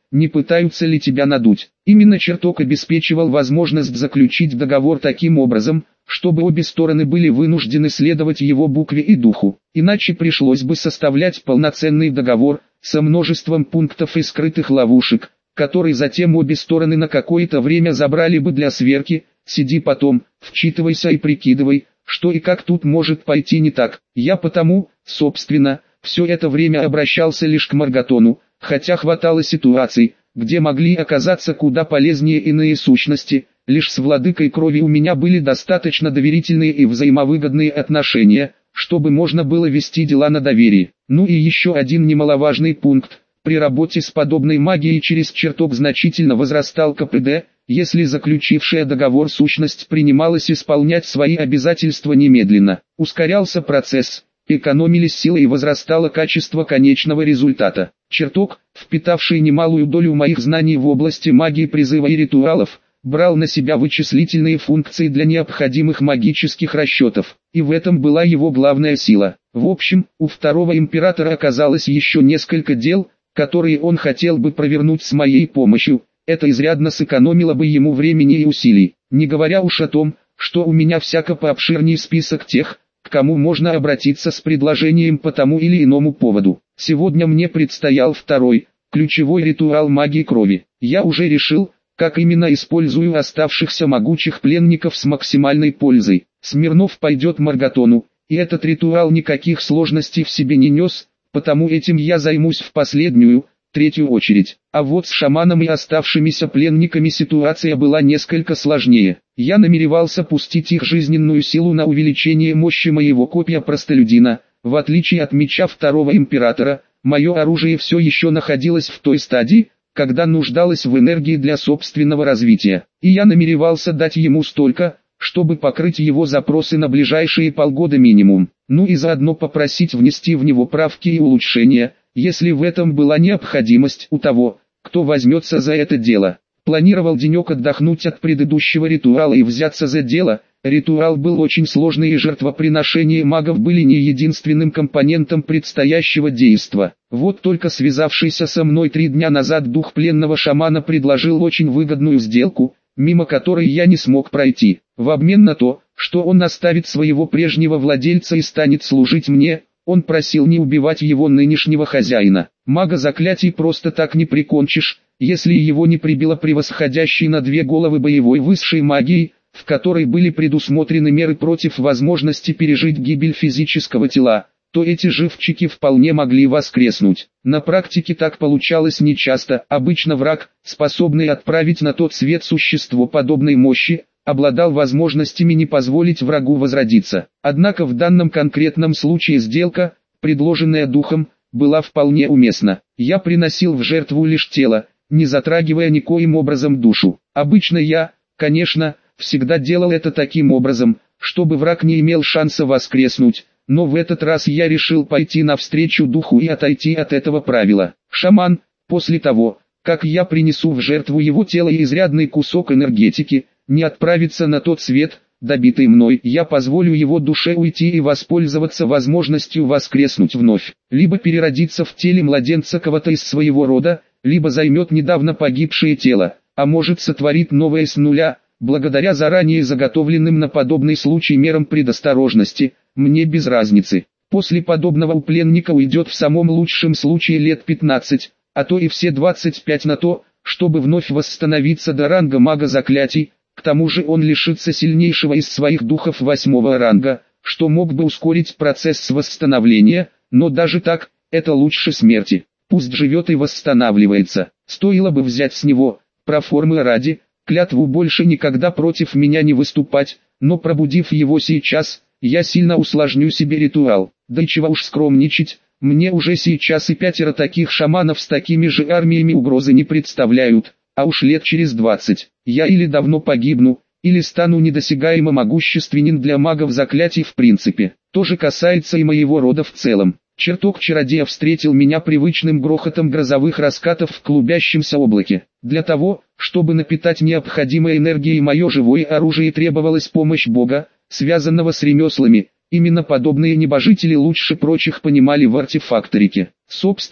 не пытаются ли тебя надуть. Именно чертог обеспечивал возможность заключить договор таким образом, чтобы обе стороны были вынуждены следовать его букве и духу. Иначе пришлось бы составлять полноценный договор, со множеством пунктов и скрытых ловушек, которые затем обе стороны на какое-то время забрали бы для сверки. Сиди потом, вчитывайся и прикидывай, что и как тут может пойти не так. Я потому, собственно, все это время обращался лишь к Марготону, хотя хватало ситуаций, где могли оказаться куда полезнее иные сущности. Лишь с владыкой крови у меня были достаточно доверительные и взаимовыгодные отношения, чтобы можно было вести дела на доверии. Ну и еще один немаловажный пункт. При работе с подобной магией через чертог значительно возрастал КПД, если заключившая договор сущность принималась исполнять свои обязательства немедленно. Ускорялся процесс, экономились силы и возрастало качество конечного результата. Чертог, впитавший немалую долю моих знаний в области магии призыва и ритуалов, брал на себя вычислительные функции для необходимых магических расчетов, и в этом была его главная сила. В общем, у второго императора оказалось еще несколько дел, которые он хотел бы провернуть с моей помощью. Это изрядно сэкономило бы ему времени и усилий, не говоря уж о том, что у меня всяко пообширнее список тех, к кому можно обратиться с предложением по тому или иному поводу. Сегодня мне предстоял второй, ключевой ритуал магии крови. Я уже решил, как именно использую оставшихся могучих пленников с максимальной пользой. Смирнов пойдет Марготону, и этот ритуал никаких сложностей в себе не нес, потому этим я займусь в последнюю, третью очередь. А вот с шаманом и оставшимися пленниками ситуация была несколько сложнее. Я намеревался пустить их жизненную силу на увеличение мощи моего копья простолюдина. В отличие от меча второго императора, мое оружие все еще находилось в той стадии, когда нуждалось в энергии для собственного развития. И я намеревался дать ему столько, чтобы покрыть его запросы на ближайшие полгода минимум. Ну и заодно попросить внести в него правки и улучшения, если в этом была необходимость у того, кто возьмется за это дело. Планировал денек отдохнуть от предыдущего ритуала и взяться за дело. Ритуал был очень сложный и жертвоприношения магов были не единственным компонентом предстоящего действа. Вот только связавшийся со мной 3 дня назад дух пленного шамана предложил очень выгодную сделку, мимо которой я не смог пройти. В обмен на то, что он оставит своего прежнего владельца и станет служить мне, он просил не убивать его нынешнего хозяина. Мага заклятий просто так не прикончишь, если его не прибило превосходящей на 2 головы боевой высшей магией, в которой были предусмотрены меры против возможности пережить гибель физического тела, то эти живчики вполне могли воскреснуть. На практике так получалось нечасто. Обычно враг, способный отправить на тот свет существо подобной мощи, обладал возможностями не позволить врагу возродиться. Однако в данном конкретном случае сделка, предложенная духом, была вполне уместна. Я приносил в жертву лишь тело, не затрагивая никоим образом душу. Обычно я, конечно, всегда делал это таким образом, чтобы враг не имел шанса воскреснуть, но в этот раз я решил пойти навстречу духу и отойти от этого правила. Шаман, после того, как я принесу в жертву его тело и изрядный кусок энергетики, не отправится на тот свет, добитый мной. Я позволю его душе уйти и воспользоваться возможностью воскреснуть вновь, либо переродиться в теле младенца кого-то из своего рода, либо займет недавно погибшее тело, а может сотворит новое с нуля, благодаря заранее заготовленным на подобный случай мерам предосторожности. Мне без разницы. После подобного у пленника уйдет в самом лучшем случае лет 15, а то и все 25 на то, чтобы вновь восстановиться до ранга мага заклятий. К тому же он лишится сильнейшего из своих духов 8-го ранга, что мог бы ускорить процесс восстановления, но даже так, это лучше смерти. Пусть живет и восстанавливается. Стоило бы взять с него, проформы ради, клятву больше никогда против меня не выступать, но пробудив его сейчас, я сильно усложню себе ритуал. Да и чего уж скромничать, мне уже сейчас и 5 таких шаманов с такими же армиями угрозы не представляют. А уж лет через 20, я или давно погибну, или стану недосягаемо могущественен для магов заклятий в принципе. То же касается и моего рода в целом. Чертог чародея встретил меня привычным грохотом грозовых раскатов в клубящемся облаке. Для того, чтобы напитать необходимой энергией мое живое оружие, требовалась помощь Бога, связанного с ремеслами. Именно подобные небожители лучше прочих понимали в артефакторике. Собственно,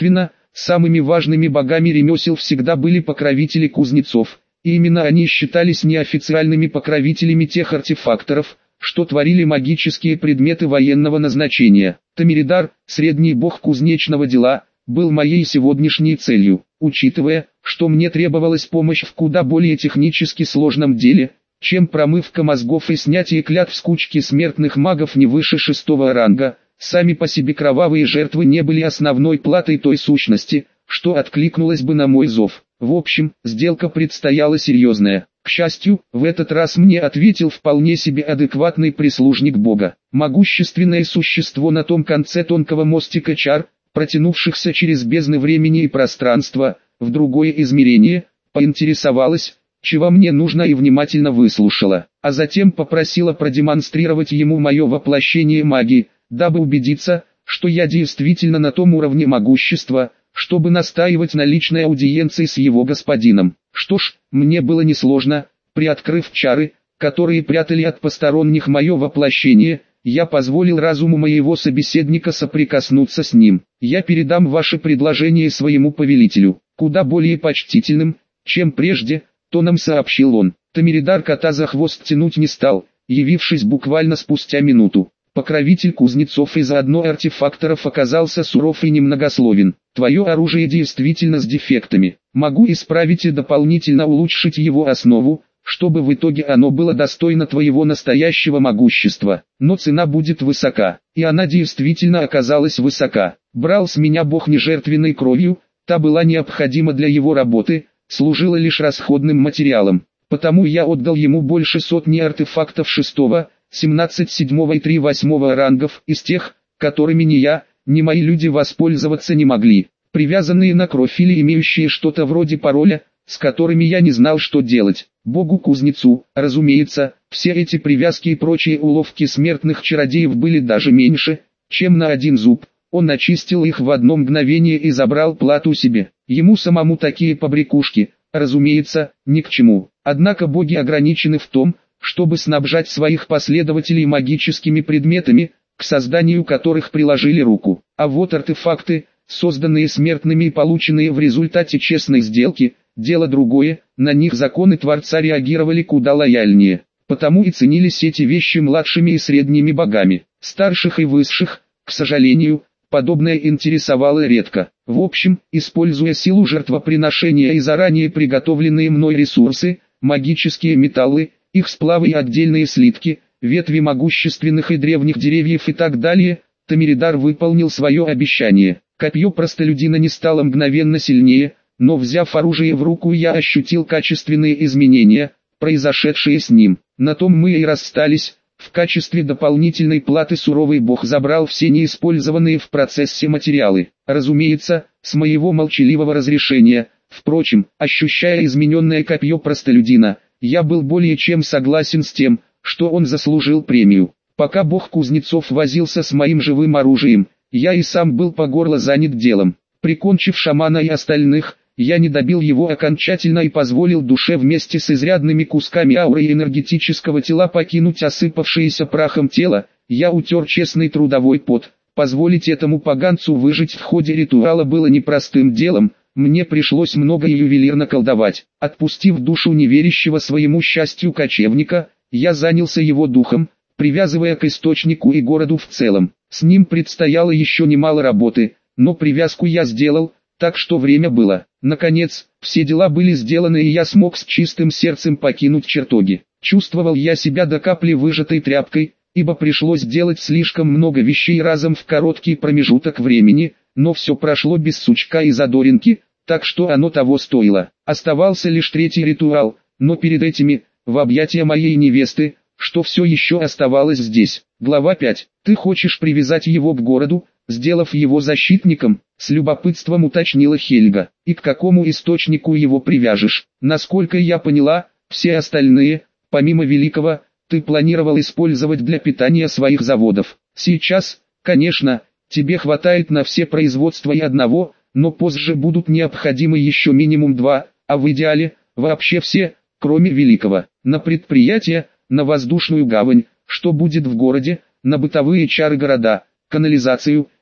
самыми важными богами ремесел всегда были покровители кузнецов, и именно они считались неофициальными покровителями тех артефакторов, что творили магические предметы военного назначения. Тамиридар, средний бог кузнечного дела, был моей сегодняшней целью, учитывая, что мне требовалась помощь в куда более технически сложном деле, чем промывка мозгов и снятие клятв с кучки смертных магов не выше 6-го ранга. Сами по себе кровавые жертвы не были основной платой той сущности, что откликнулась бы на мой зов. В общем, сделка предстояла серьезная. К счастью, в этот раз мне ответил вполне себе адекватный прислужник бога. Могущественное существо на том конце тонкого мостика чар, протянувшихся через бездны времени и пространства, в другое измерение, поинтересовалась, чего мне нужно, и внимательно выслушала, а затем попросила продемонстрировать ему мое воплощение магии, дабы убедиться, что я действительно на том уровне могущества, чтобы настаивать на личной аудиенции с его господином. Что ж, мне было несложно. Приоткрыв чары, которые прятали от посторонних мое воплощение, я позволил разуму моего собеседника соприкоснуться с ним. Я передам ваше предложение своему повелителю, куда более почтительным, чем прежде, тоном сообщил он. Тамиридар кота за хвост тянуть не стал, явившись буквально спустя минуту. Покровитель кузнецов и заодно артефакторов оказался суров и немногословен. Твое оружие действительно с дефектами. Могу исправить и дополнительно улучшить его основу, чтобы в итоге оно было достойно твоего настоящего могущества. Но цена будет высока, и она действительно оказалась высока. Брал с меня бог не жертвенной кровью, та была необходима для его работы, служила лишь расходным материалом. Потому я отдал ему больше сотни артефактов 6-го, 17 7-го и 3 8-го рангов, из тех, которыми ни я, ни мои люди воспользоваться не могли, привязанные на кровь или имеющие что-то вроде пароля, с которыми я не знал, что делать. Богу-кузнецу, разумеется, все эти привязки и прочие уловки смертных чародеев были даже меньше, чем на один зуб. Он очистил их в одно мгновение и забрал плату себе. Ему самому такие побрякушки, разумеется, ни к чему. Однако боги ограничены в том, чтобы снабжать своих последователей магическими предметами, к созданию которых приложили руку. А вот артефакты, созданные смертными и полученные в результате честной сделки, дело другое, на них законы Творца реагировали куда лояльнее. Потому и ценились эти вещи младшими и средними богами. Старших и высших, к сожалению, подобное интересовало редко. В общем, используя силу жертвоприношения и заранее приготовленные мной ресурсы, магические металлы, их сплавы и отдельные слитки, ветви могущественных и древних деревьев и так далее, Тамиридар выполнил свое обещание. Копье простолюдина не стало мгновенно сильнее, но взяв оружие в руку, я ощутил качественные изменения, произошедшие с ним. На том мы и расстались. В качестве дополнительной платы суровый бог забрал все неиспользованные в процессе материалы. Разумеется, с моего молчаливого разрешения. Впрочем, ощущая измененное копье простолюдина, я был более чем согласен с тем, что он заслужил премию. Пока бог кузнецов возился с моим живым оружием, я и сам был по горло занят делом. Прикончив шамана и остальных, я не добил его окончательно и позволил душе вместе с изрядными кусками ауры и энергетического тела покинуть осыпавшееся прахом тело. Я утер честный трудовой пот. Позволить этому поганцу выжить в ходе ритуала было непростым делом. Мне пришлось много ювелирно колдовать. Отпустив душу неверящего своему счастью кочевника, я занялся его духом, привязывая к источнику и городу в целом. С ним предстояло еще немало работы, но привязку я сделал, так что время было. Наконец, все дела были сделаны, и я смог с чистым сердцем покинуть чертоги. Чувствовал я себя до капли выжатой тряпкой, ибо пришлось делать слишком много вещей разом в короткий промежуток времени, но все прошло без сучка и задоринки, так что оно того стоило. Оставался лишь третий ритуал, но перед этими, в объятия моей невесты, что все еще оставалось здесь. Глава 5. Ты хочешь привязать его к городу, сделав его защитником? С любопытством уточнила Хельга. И к какому источнику его привяжешь? Насколько я поняла, все остальные, помимо Великого, ты планировал использовать для питания своих заводов. Сейчас, конечно, тебе хватает на все производства и одного, но позже будут необходимы еще минимум 2, а в идеале, вообще все, кроме Великого. На предприятия, на воздушную гавань, что будет в городе, на бытовые чары города, канализацию,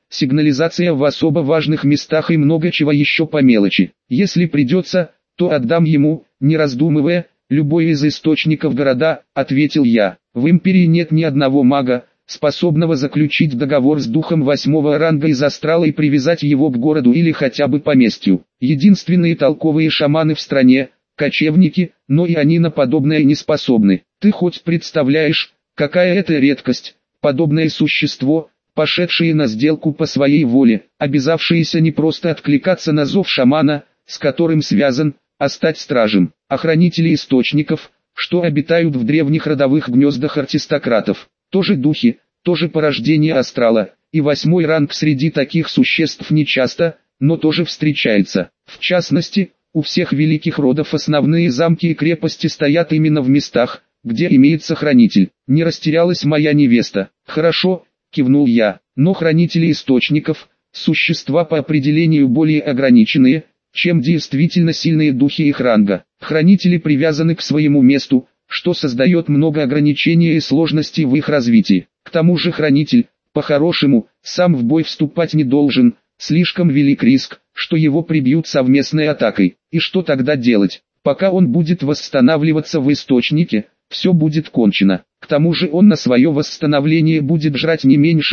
сигнализация в особо важных местах и много чего еще по мелочи. Если придется, то отдам ему, не раздумывая, любой из источников города, ответил я. В империи нет ни одного мага, способного заключить договор с духом 8-го ранга из астрала и привязать его к городу или хотя бы поместью. Единственные толковые шаманы в стране – кочевники, но и они на подобное не способны. Ты хоть представляешь, какая это редкость, подобное существо, пошедшее на сделку по своей воле, обязавшееся не просто откликаться на зов шамана, с которым связан, а стать стражем, охранители источников, что обитают в древних родовых гнездах аристократов. Тоже духи, тоже порождение астрала, и 8-й ранг среди таких существ нечасто, но тоже встречается. В частности, у всех великих родов основные замки и крепости стоят именно в местах, где имеется хранитель. Не растерялась моя невеста. Хорошо, кивнул я, но хранители источников, существа по определению более ограниченные, чем действительно сильные духи их ранга. Хранители привязаны к своему месту, что создает много ограничений и сложностей в их развитии. К тому же хранитель, по-хорошему, сам в бой вступать не должен, слишком велик риск, что его прибьют совместной атакой. И что тогда делать? Пока он будет восстанавливаться в источнике, все будет кончено. К тому же он на свое восстановление будет жрать не меньше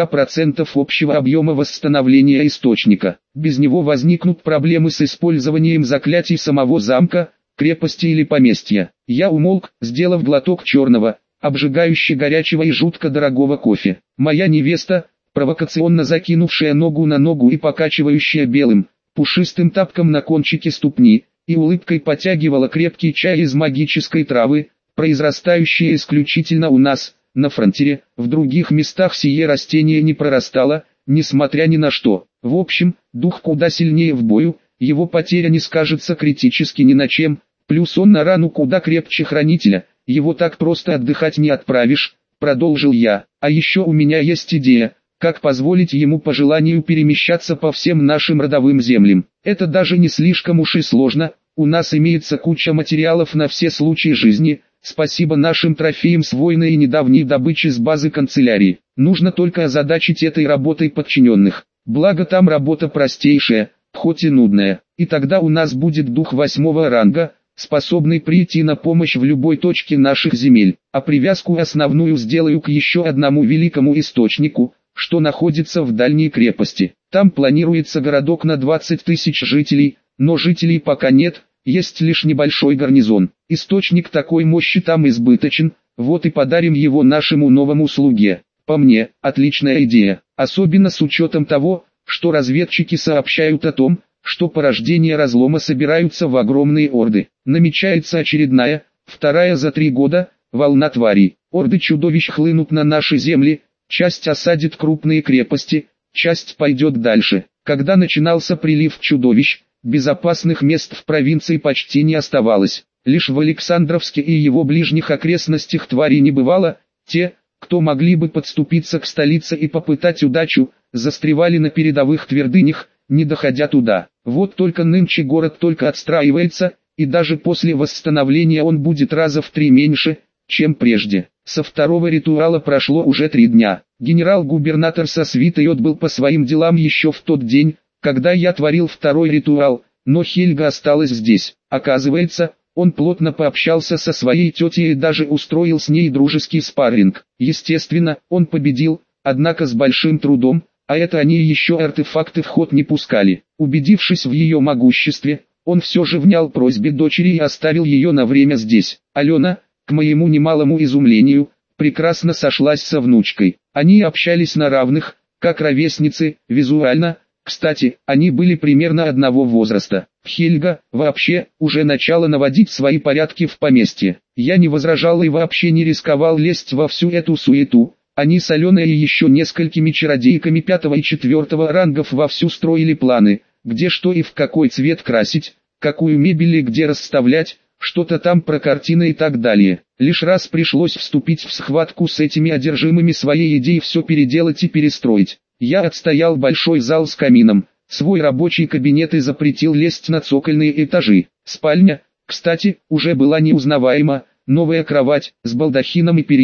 40% общего объема восстановления источника. Без него возникнут проблемы с использованием заклятий самого замка, крепости или поместья. Я умолк, сделав глоток черного, обжигающе горячего и жутко дорогого кофе. Моя невеста, провокационно закинувшая ногу на ногу и покачивающая белым, пушистым тапком на кончике ступни, и улыбкой потягивала крепкий чай из магической травы, произрастающее исключительно у нас, на фронтире. В других местах сие растение не прорастало, несмотря ни на что. В общем, дух куда сильнее в бою, его потеря не скажется критически ни на чем, плюс он на рану куда крепче хранителя, его так просто отдыхать не отправишь, продолжил я. А еще у меня есть идея, как позволить ему по желанию перемещаться по всем нашим родовым землям. Это даже не слишком уж и сложно, у нас имеется куча материалов на все случаи жизни, спасибо нашим трофеям с войны и недавней добычи с базы канцелярии. Нужно только озадачить этой работой подчиненных. Благо там работа простейшая, хоть и нудная. И тогда у нас будет дух 8-го ранга, способный прийти на помощь в любой точке наших земель. А привязку основную сделаю к еще одному великому источнику, что находится в дальней крепости. Там планируется городок на 20 тысяч жителей, но жителей пока нет, есть лишь небольшой гарнизон. Источник такой мощи там избыточен, вот и подарим его нашему новому слуге. По мне, отличная идея, особенно с учетом того, что разведчики сообщают о том, что порождения разлома собираются в огромные орды. Намечается очередная, вторая за 3 года, волна тварей. Орды чудовищ хлынут на наши земли, часть осадит крупные крепости, часть пойдет дальше. Когда начинался прилив чудовищ, безопасных мест в провинции почти не оставалось. Лишь в Александровске и его ближних окрестностях тварей не бывало, те, кто могли бы подступиться к столице и попытать удачу, застревали на передовых твердынях, не доходя туда. Вот только нынче город только отстраивается, и даже после восстановления он будет раза в 3 меньше, чем прежде. Со второго ритуала прошло уже 3 дня. Генерал-губернатор со свитой отбыл по своим делам еще в тот день, когда я творил второй ритуал, но Хельга осталась здесь. Оказывается, он плотно пообщался со своей тетей и даже устроил с ней дружеский спарринг. Естественно, он победил, однако с большим трудом, а это они еще артефакты в ход не пускали. Убедившись в ее могуществе, он все же внял просьбе дочери и оставил ее на время здесь. Алена, к моему немалому изумлению, прекрасно сошлась со внучкой. Они общались на равных, как ровесницы, визуально. Кстати, они были примерно одного возраста. Хельга, вообще, уже начала наводить свои порядки в поместье. Я не возражал и вообще не рисковал лезть во всю эту суету. Они с Аленой и еще несколькими чародейками 5 и 4 рангов вовсю строили планы, где что и в какой цвет красить, какую мебель и где расставлять, что-то там про картины и так далее. Лишь раз пришлось вступить в схватку с этими одержимыми своей идеей все переделать и перестроить. Я отстоял большой зал с камином, свой рабочий кабинет и запретил лезть на цокольные этажи. Спальня, кстати, уже была неузнаваема, новая кровать, с балдахином и перинами,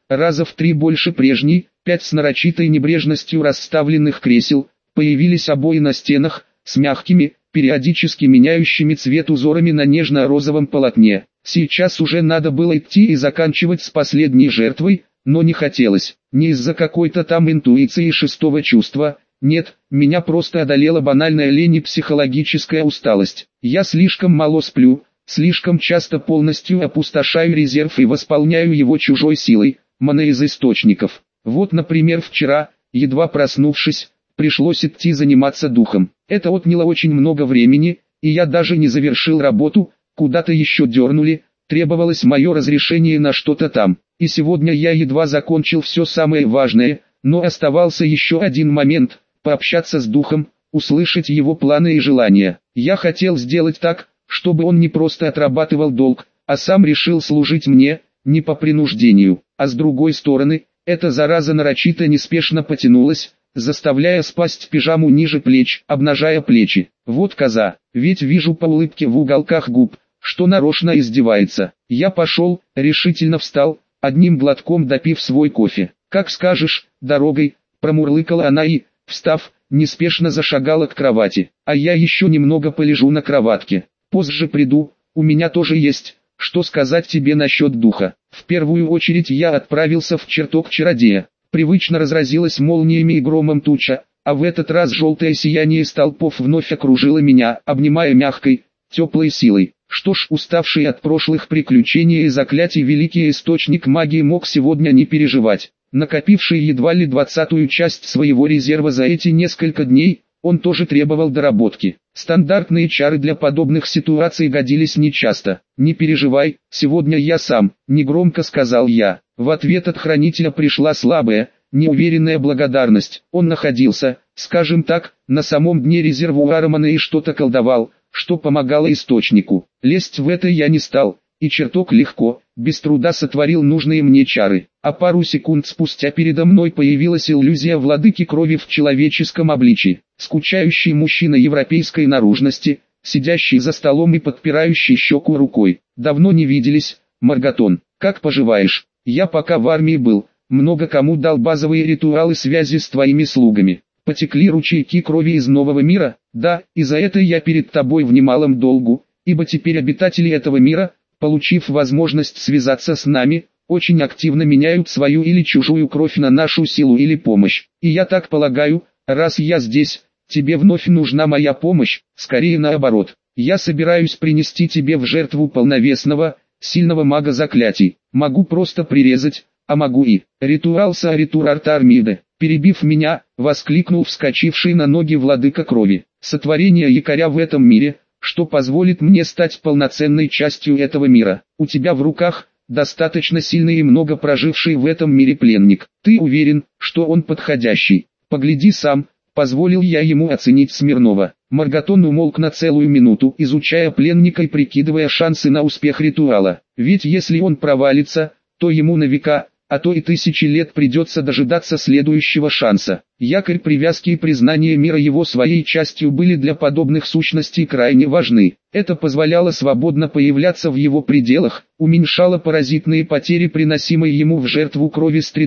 раза в 3 больше прежней, 5 с нарочитой небрежностью расставленных кресел, появились обои на стенах, с мягкими, периодически меняющими цвет узорами на нежно-розовом полотне. Сейчас уже надо было идти и заканчивать с последней жертвой, но не хотелось, не из-за какой-то там интуиции и шестого чувства. Нет, меня просто одолела банальная лень и психологическая усталость. Я слишком мало сплю, слишком часто полностью опустошаю резерв и восполняю его чужой силой, маной из источников. Вот, например, вчера, едва проснувшись, пришлось идти заниматься духом. Это отняло очень много времени, и я даже не завершил работу, куда-то еще дернули, требовалось мое разрешение на что-то там. И сегодня я едва закончил все самое важное, но оставался еще один момент – пообщаться с духом, услышать его планы и желания. Я хотел сделать так, чтобы он не просто отрабатывал долг, а сам решил служить мне, не по принуждению. А с другой стороны, эта зараза нарочито неспешно потянулась, заставляя спасть пижаму ниже плеч, обнажая плечи. Вот коза, ведь вижу по улыбке в уголках губ, что нарочно издевается. Я пошел, решительно встал, одним глотком допив свой кофе. «Как скажешь, дорогой», промурлыкала она и, встав, неспешно зашагала к кровати. «А я еще немного полежу на кроватке. Позже приду, у меня тоже есть, что сказать тебе насчет духа». В первую очередь я отправился в чертог чародея. Привычно разразилась молниями и громом туча, а в этот раз желтое сияние столпов вновь окружило меня, обнимая мягкой, теплой силой. Что ж, уставший от прошлых приключений и заклятий великий источник магии мог сегодня не переживать. Накопивший едва ли 20-ю часть своего резерва за эти несколько дней, он тоже требовал доработки. Стандартные чары для подобных ситуаций годились нечасто. «Не переживай, сегодня я сам», — негромко сказал я. В ответ от хранителя пришла слабая, неуверенная благодарность. Он находился, скажем так, на самом дне резервуара маны и что-то колдовал, что помогало источнику. Лезть в это я не стал, и чертог легко, без труда сотворил нужные мне чары. А пару секунд спустя передо мной появилась иллюзия владыки крови в человеческом обличии. Скучающий мужчина европейской наружности, сидящий за столом и подпирающий щеку рукой. «Давно не виделись, Маргатон, как поживаешь? Я пока в армии был, много кому дал базовые ритуалы связи с твоими слугами. Потекли ручейки крови из нового мира, да, и за это я перед тобой в немалом долгу, ибо теперь обитатели этого мира, получив возможность связаться с нами, очень активно меняют свою или чужую кровь на нашу силу или помощь. И я так полагаю, раз я здесь, тебе вновь нужна моя помощь, скорее наоборот. Я собираюсь принести тебе в жертву полновесного, сильного мага заклятий. Могу просто прирезать, а могу и. Ритуал Сааритур Артармиде, перебив меня, воскликнул вскочивший на ноги владыка крови. Сотворение якоря в этом мире, что позволит мне стать полноценной частью этого мира. У тебя в руках достаточно сильный и много проживший в этом мире пленник. Ты уверен, что он подходящий? Погляди сам, позволил я ему оценить Смирнова. Маргатон умолк на целую минуту, изучая пленника и прикидывая шансы на успех ритуала. Ведь если он провалится, то ему на века, а то и тысячи лет придется дожидаться следующего шанса. Якорь привязки и признание мира его своей частью были для подобных сущностей крайне важны. Это позволяло свободно появляться в его пределах, уменьшало паразитные потери, приносимые ему в жертву крови с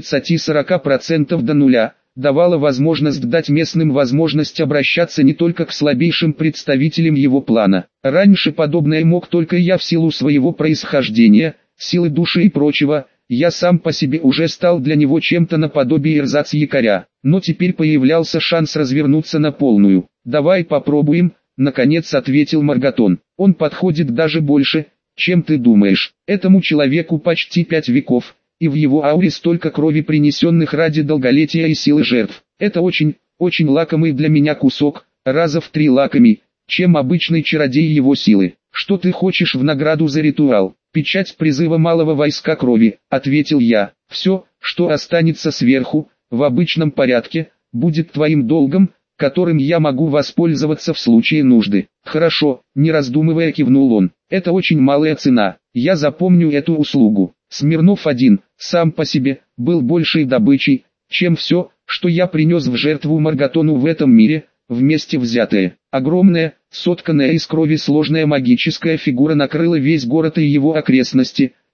30-40% до нуля, давало возможность дать местным возможность обращаться не только к слабейшим представителям его плана. Раньше подобное мог только я в силу своего происхождения, силы души и прочего. Я сам по себе уже стал для него чем-то наподобие эрзац-якоря, но теперь появлялся шанс развернуться на полную. «Давай попробуем», — наконец ответил Маргатон. «Он подходит даже больше, чем ты думаешь. Этому человеку почти 5 веков, и в его ауре столько крови, принесенных ради долголетия и силы жертв. Это очень лакомый для меня кусок, раза в 3 лакомей, чем обычный чародей его силы. Что ты хочешь в награду за ритуал?» «Печать призыва малого войска крови», — ответил я. «Все, что останется сверху, в обычном порядке, будет твоим долгом, которым я могу воспользоваться в случае нужды». «Хорошо», — не раздумывая кивнул он. «Это очень малая цена, я запомню эту услугу». Смирнов один, сам по себе, был большей добычей, чем все, что я принес в жертву Маргатону в этом мире, вместе взятое. Огромная, сотканная из крови сложная магическая фигура накрыла весь город и его окрестности.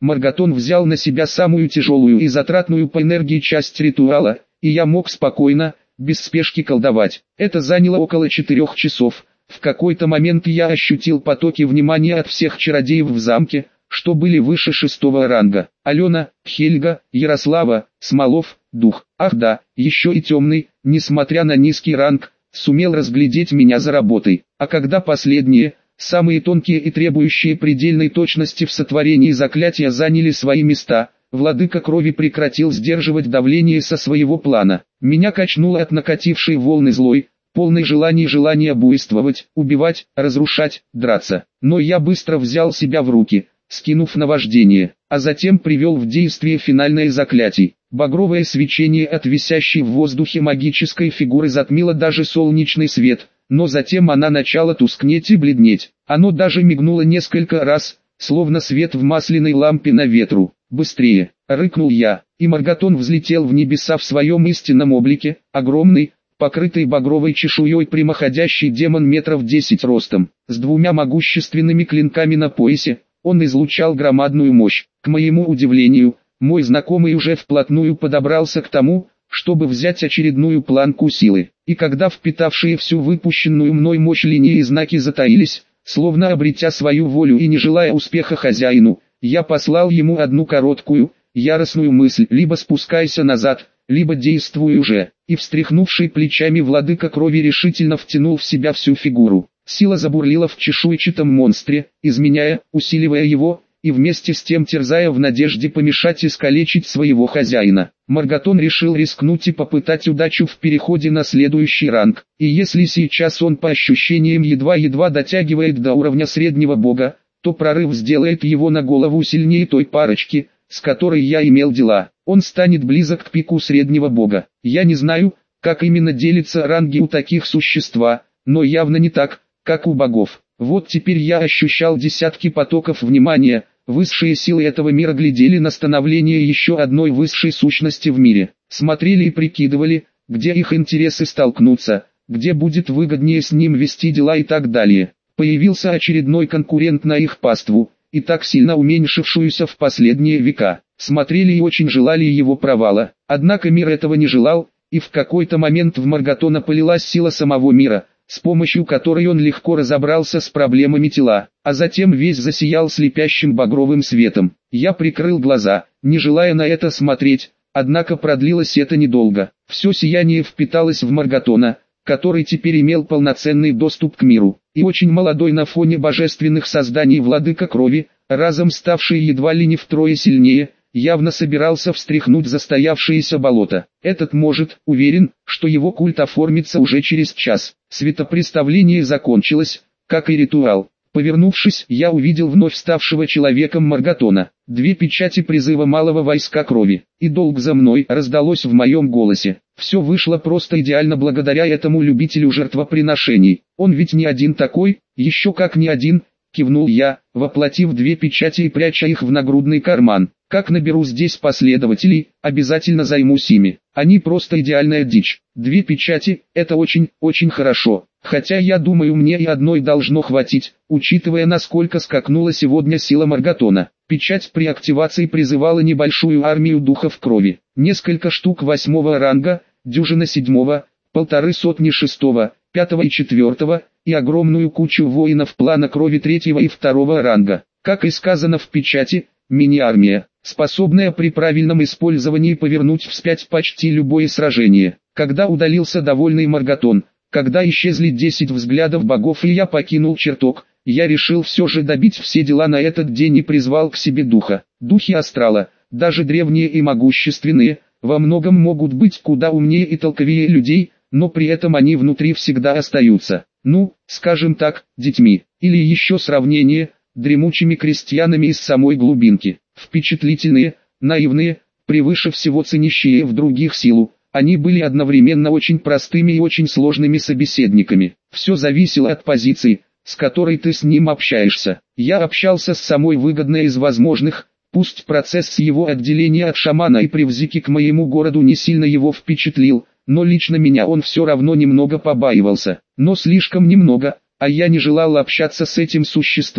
Марготон взял на себя самую тяжелую и затратную по энергии часть ритуала, и я мог спокойно, без спешки колдовать. Это заняло около 4 часов. В какой-то момент я ощутил потоки внимания от всех чародеев в замке, что были выше 6-го ранга. Алена, Хельга, Ярослава, Смолов, Дух. Ах да, еще и Темный, несмотря на низкий ранг, сумел разглядеть меня за работой. А когда последние, самые тонкие и требующие предельной точности в сотворении заклятия заняли свои места, владыка крови прекратил сдерживать давление со своего плана. Меня качнуло от накатившей волны злой, полной желания буйствовать, убивать, разрушать, драться. Но я быстро взял себя в руки, скинув наваждение, а затем привел в действие финальное заклятие. Багровое свечение от висящей в воздухе магической фигуры затмило даже солнечный свет, но затем она начала тускнеть и бледнеть. Оно даже мигнуло несколько раз, словно свет в масляной лампе на ветру. «Быстрее!» — рыкнул я, и Марготон взлетел в небеса в своем истинном облике, огромный, покрытый багровой чешуей прямоходящий демон метров 10 ростом, с 2 могущественными клинками на поясе. Он излучал громадную мощь. К моему удивлению, мой знакомый уже вплотную подобрался к тому, чтобы взять очередную планку силы. И когда впитавшие всю выпущенную мной мощь линии и знаки затаились, словно обретя свою волю и не желая успеха хозяину, я послал ему одну короткую, яростную мысль: либо спускайся назад, либо действуй уже. И встряхнувший плечами владыка крови решительно втянул в себя всю фигуру. Сила забурлила в чешуйчатом монстре, изменяя, усиливая его, и вместе с тем терзая в надежде помешать искалечить своего хозяина. Марготон решил рискнуть и попытать удачу в переходе на следующий ранг. И если сейчас он по ощущениям едва-едва дотягивает до уровня среднего бога, то прорыв сделает его на голову сильнее той парочки, с которой я имел дела. Он станет близок к пику среднего бога. Я не знаю, как именно делятся ранги у таких существа, но явно не так, как у богов. Вот теперь я ощущал десятки потоков внимания. Высшие силы этого мира глядели на становление еще одной высшей сущности в мире. Смотрели и прикидывали, где их интересы столкнутся, где будет выгоднее с ним вести дела и так далее. Появился очередной конкурент на их паству, и так сильно уменьшившуюся в последние века. Смотрели и очень желали его провала. Однако мир этого не желал, и в какой-то момент в Марготона полилась сила самого мира, с помощью которой он легко разобрался с проблемами тела, а затем весь засиял слепящим багровым светом. Я прикрыл глаза, не желая на это смотреть, однако продлилось это недолго. Все сияние впиталось в Марготона, который теперь имел полноценный доступ к миру, и очень молодой на фоне божественных созданий владыка крови, разом ставший едва ли не втрое сильнее, явно собирался встряхнуть застоявшееся болото. Этот может, уверен, что его культ оформится уже через час. Светопреставление закончилось, как и ритуал. Повернувшись, я увидел вновь ставшего человеком Марготона. 2 печати призыва малого войска крови. И долг за мной раздалось в моем голосе. Все вышло просто идеально благодаря этому любителю жертвоприношений. Он ведь не один такой, еще как не один, кивнул я, воплотив 2 печати и пряча их в нагрудный карман. Как наберу здесь последователей, обязательно займусь ими. Они просто идеальная дичь. 2 печати – это очень, очень хорошо. Хотя я думаю, мне и одной должно хватить, учитывая насколько скакнула сегодня сила Марготона. Печать при активации призывала небольшую армию духов крови. Несколько штук 8-го ранга, дюжина 7-го, 150 6-го, 5-го и 4-го, и огромную кучу воинов плана крови 3-го и 2-го ранга. Как и сказано в печати, мини-армия, способная при правильном использовании повернуть вспять почти любое сражение. Когда удалился довольный Марготон, когда исчезли 10 взглядов богов и я покинул чертог, я решил все же добить все дела на этот день и призвал к себе духа. Духи астрала, даже древние и могущественные, во многом могут быть куда умнее и толковее людей, но при этом они внутри всегда остаются, ну, скажем так, детьми, или еще сравнение, дремучими крестьянами из самой глубинки. Впечатлительные, наивные, превыше всего ценящие в других силу, они были одновременно очень простыми и очень сложными собеседниками. Все зависело от позиции, с которой ты с ним общаешься. Я общался с самой выгодной из возможных, пусть процесс с его отделения от шамана и привзики к моему городу не сильно его впечатлил, но лично меня он все равно немного побаивался. Но слишком немного, а я не желал общаться с этим существом,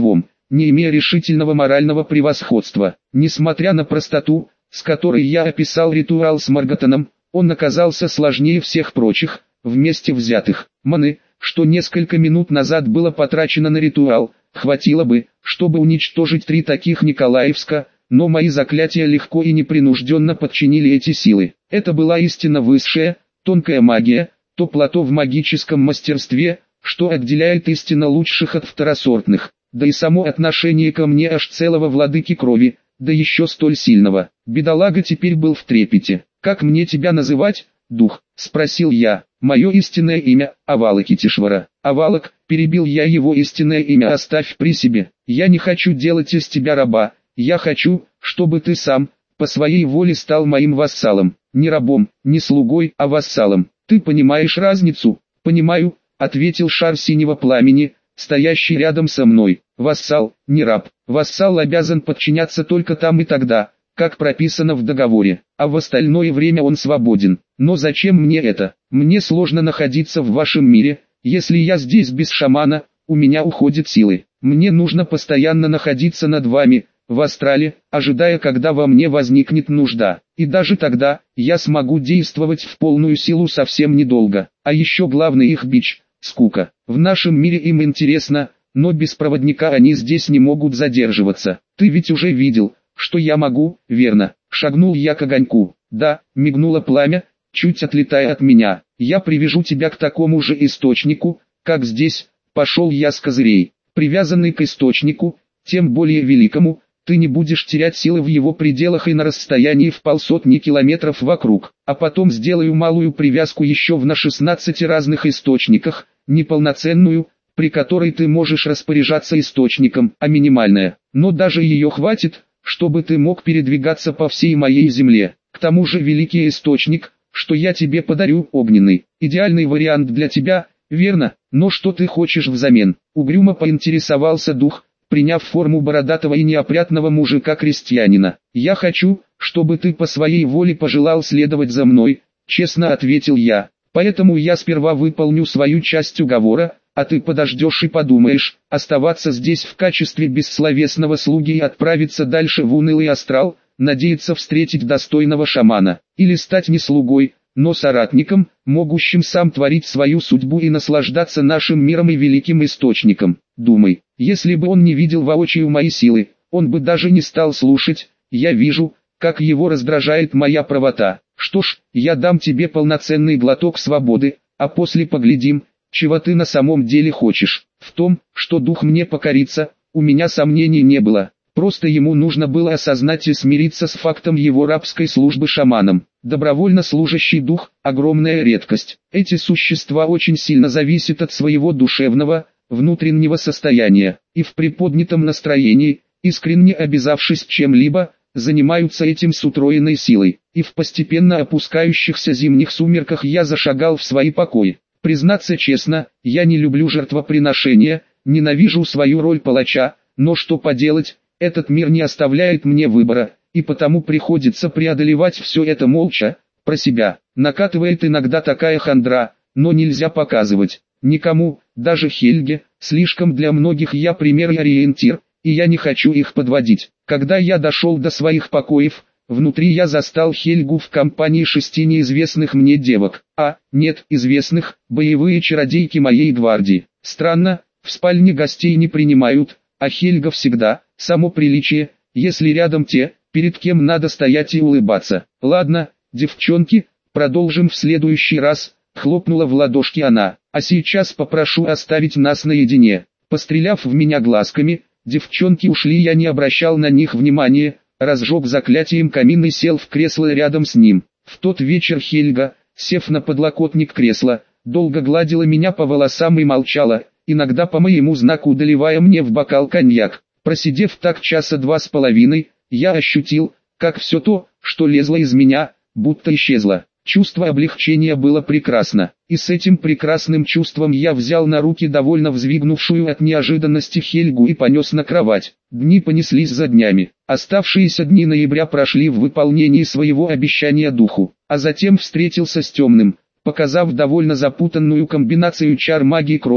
не имея решительного морального превосходства. Несмотря на простоту, с которой я описал ритуал с Марготоном, он оказался сложнее всех прочих, вместе взятых. Маны, что несколько минут назад было потрачено на ритуал, хватило бы, чтобы уничтожить 3 таких Николаевска, но мои заклятия легко и непринужденно подчинили эти силы. Это была истинно высшая, тонкая магия, то плато в магическом мастерстве, что отделяет истинно лучших от второсортных, да и само отношение ко мне аж целого владыки крови, да еще столь сильного. Бедолага теперь был в трепете. «Как мне тебя называть, дух?» — спросил я. «Мое истинное имя — Авалокитишвара». «Авалок», — перебил я его истинное имя, — «оставь при себе. Я не хочу делать из тебя раба, я хочу, чтобы ты сам, по своей воле стал моим вассалом. Не рабом, не слугой, а вассалом. Ты понимаешь разницу?» «Понимаю», — ответил шар синего пламени, стоящий рядом со мной. «Вассал, не раб. Вассал обязан подчиняться только там и тогда, как прописано в договоре, а в остальное время он свободен. Но зачем мне это? Мне сложно находиться в вашем мире, если я здесь без шамана, у меня уходят силы. Мне нужно постоянно находиться над вами, в астрале, ожидая, когда во мне возникнет нужда. И даже тогда, я смогу действовать в полную силу совсем недолго. А еще главный их бич – скука. В нашем мире им интересно, но без проводника они здесь не могут задерживаться. Ты ведь уже видел, что я могу, верно?» Шагнул я к огоньку. «Да», — мигнуло пламя, чуть отлетая от меня. «Я привяжу тебя к такому же источнику, как здесь». Пошел я с козырей. Привязанный к источнику, тем более великому, ты не будешь терять силы в его пределах и на расстоянии в 150 километров вокруг. А потом сделаю малую привязку еще на 16 разных источниках, неполноценную, при которой ты можешь распоряжаться источником, а минимальная. Но даже ее хватит, чтобы ты мог передвигаться по всей моей земле. К тому же великий источник, что я тебе подарю, огненный, идеальный вариант для тебя, верно? Но что ты хочешь взамен?» Угрюмо поинтересовался дух, приняв форму бородатого и неопрятного мужика-крестьянина. «Я хочу, чтобы ты по своей воле пожелал следовать за мной», — честно ответил я. «Поэтому я сперва выполню свою часть уговора, а ты подождешь и подумаешь, оставаться здесь в качестве бессловесного слуги и отправиться дальше в унылый астрал, надеяться встретить достойного шамана, или стать не слугой, но соратником, могущим сам творить свою судьбу и наслаждаться нашим миром и великим источником. Думай, если бы он не видел воочию мои силы, он бы даже не стал слушать. Я вижу, как его раздражает моя правота. Что ж, я дам тебе полноценный глоток свободы, а после поглядим, чего ты на самом деле хочешь». В том, что дух мне покорится, у меня сомнений не было. Просто ему нужно было осознать и смириться с фактом его рабской службы шаманом. Добровольно служащий дух – огромная редкость. Эти существа очень сильно зависят от своего душевного, внутреннего состояния, и в приподнятом настроении, искренне обязавшись чем-либо, занимаются этим с утроенной силой. И в постепенно опускающихся зимних сумерках я зашагал в свои покои. Признаться честно, я не люблю жертвоприношения, ненавижу свою роль палача, но что поделать, этот мир не оставляет мне выбора, и потому приходится преодолевать все это молча, про себя. Накатывает иногда такая хандра, но нельзя показывать никому, даже Хельге. Слишком для многих я пример и ориентир, и я не хочу их подводить. Когда я дошел до своих покоев, внутри я застал Хельгу в компании 6 неизвестных мне девок. Нет, известных, боевые чародейки моей гвардии. Странно, в спальне гостей не принимают, а Хельга всегда, само приличие, если рядом те, перед кем надо стоять и улыбаться. «Ладно, девчонки, продолжим в следующий раз», — хлопнула в ладошки она. «А сейчас попрошу оставить нас наедине». Постреляв в меня глазками, девчонки ушли, я не обращал на них внимания, разжег заклятием камин и сел в кресло рядом с ним. В тот вечер Хельга, сев на подлокотник кресла, долго гладила меня по волосам и молчала, иногда по моему знаку доливая мне в бокал коньяк. Просидев так 2.5 часа, я ощутил, как все то, что лезло из меня, будто исчезло. Чувство облегчения было прекрасно, и с этим прекрасным чувством я взял на руки довольно взвигнувшую от неожиданности Хельгу и понес на кровать. Дни понеслись за днями. Оставшиеся дни ноября прошли в выполнении своего обещания духу, а затем встретился с темным, показав довольно запутанную комбинацию чар магии крови,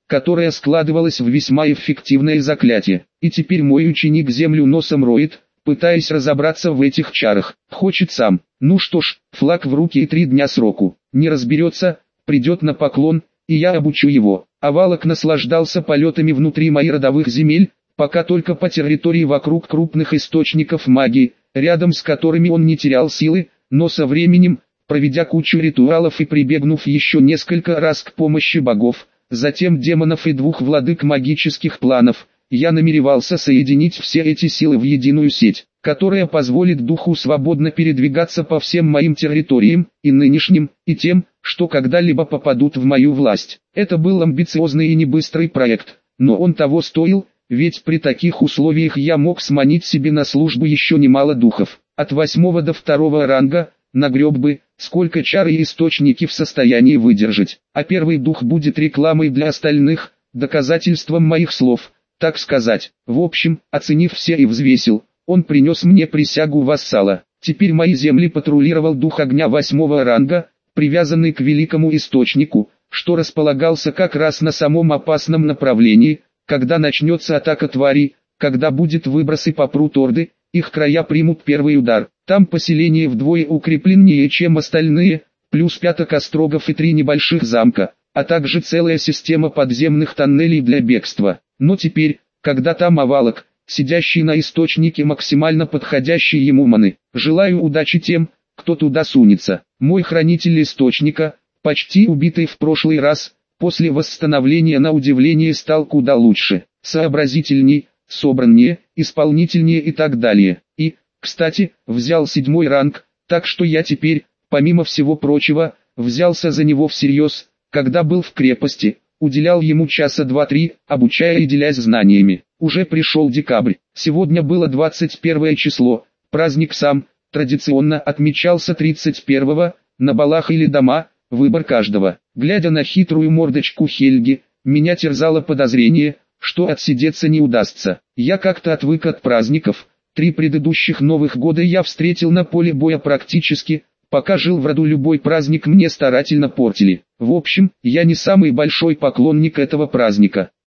которое складывалось в весьма эффективное заклятие. И теперь мой ученик землю носом роет, пытаясь разобраться в этих чарах. Хочет сам. Ну что ж, флаг в руки и 3 дня сроку. Не разберется, придет на поклон, и я обучу его. А Валак наслаждался полетами внутри моих родовых земель, пока только по территории вокруг крупных источников магии, рядом с которыми он не терял силы, но со временем, проведя кучу ритуалов и прибегнув еще несколько раз к помощи богов, затем демонов и 2 владык магических планов, я намеревался соединить все эти силы в единую сеть, которая позволит духу свободно передвигаться по всем моим территориям, и нынешним, и тем, что когда-либо попадут в мою власть. Это был амбициозный и небыстрый проект, но он того стоил, ведь при таких условиях я мог сманить себе на службу еще немало духов. От 8 до 2 ранга, нагреб бы, сколько чар и источники в состоянии выдержать. А первый дух будет рекламой для остальных, доказательством моих слов, так сказать. В общем, оценив все и взвесил, он принес мне присягу вассала. Теперь мои земли патрулировал дух огня 8 ранга, привязанный к великому источнику, что располагался как раз на самом опасном направлении. Когда начнется атака тварей, когда будет выброс и попрут орды, их края примут первый удар. Там поселение вдвое укрепленнее, чем остальные, плюс 5 острогов и 3 небольших замка, а также целая система подземных тоннелей для бегства. Но теперь, когда там Авалок, сидящий на источнике максимально подходящей ему маны, желаю удачи тем, кто туда сунется. Мой хранитель источника, почти убитый в прошлый раз, после восстановления на удивление стал куда лучше, сообразительней, собраннее, исполнительнее и так далее. И, кстати, взял 7 ранг, так что я теперь, помимо всего прочего, взялся за него всерьез, когда был в крепости, уделял ему часа 2-3, обучая и делясь знаниями. Уже пришел декабрь, сегодня было 21 число, праздник сам, традиционно отмечался 31-го, на балах или дома, выбор каждого. Глядя на хитрую мордочку Хельги, меня терзало подозрение, что отсидеться не удастся. Я как-то отвык от праздников, 3 предыдущих Новых года я встретил на поле боя практически, пока жил в роду любой праздник мне старательно портили. В общем, я не самый большой поклонник этого праздника.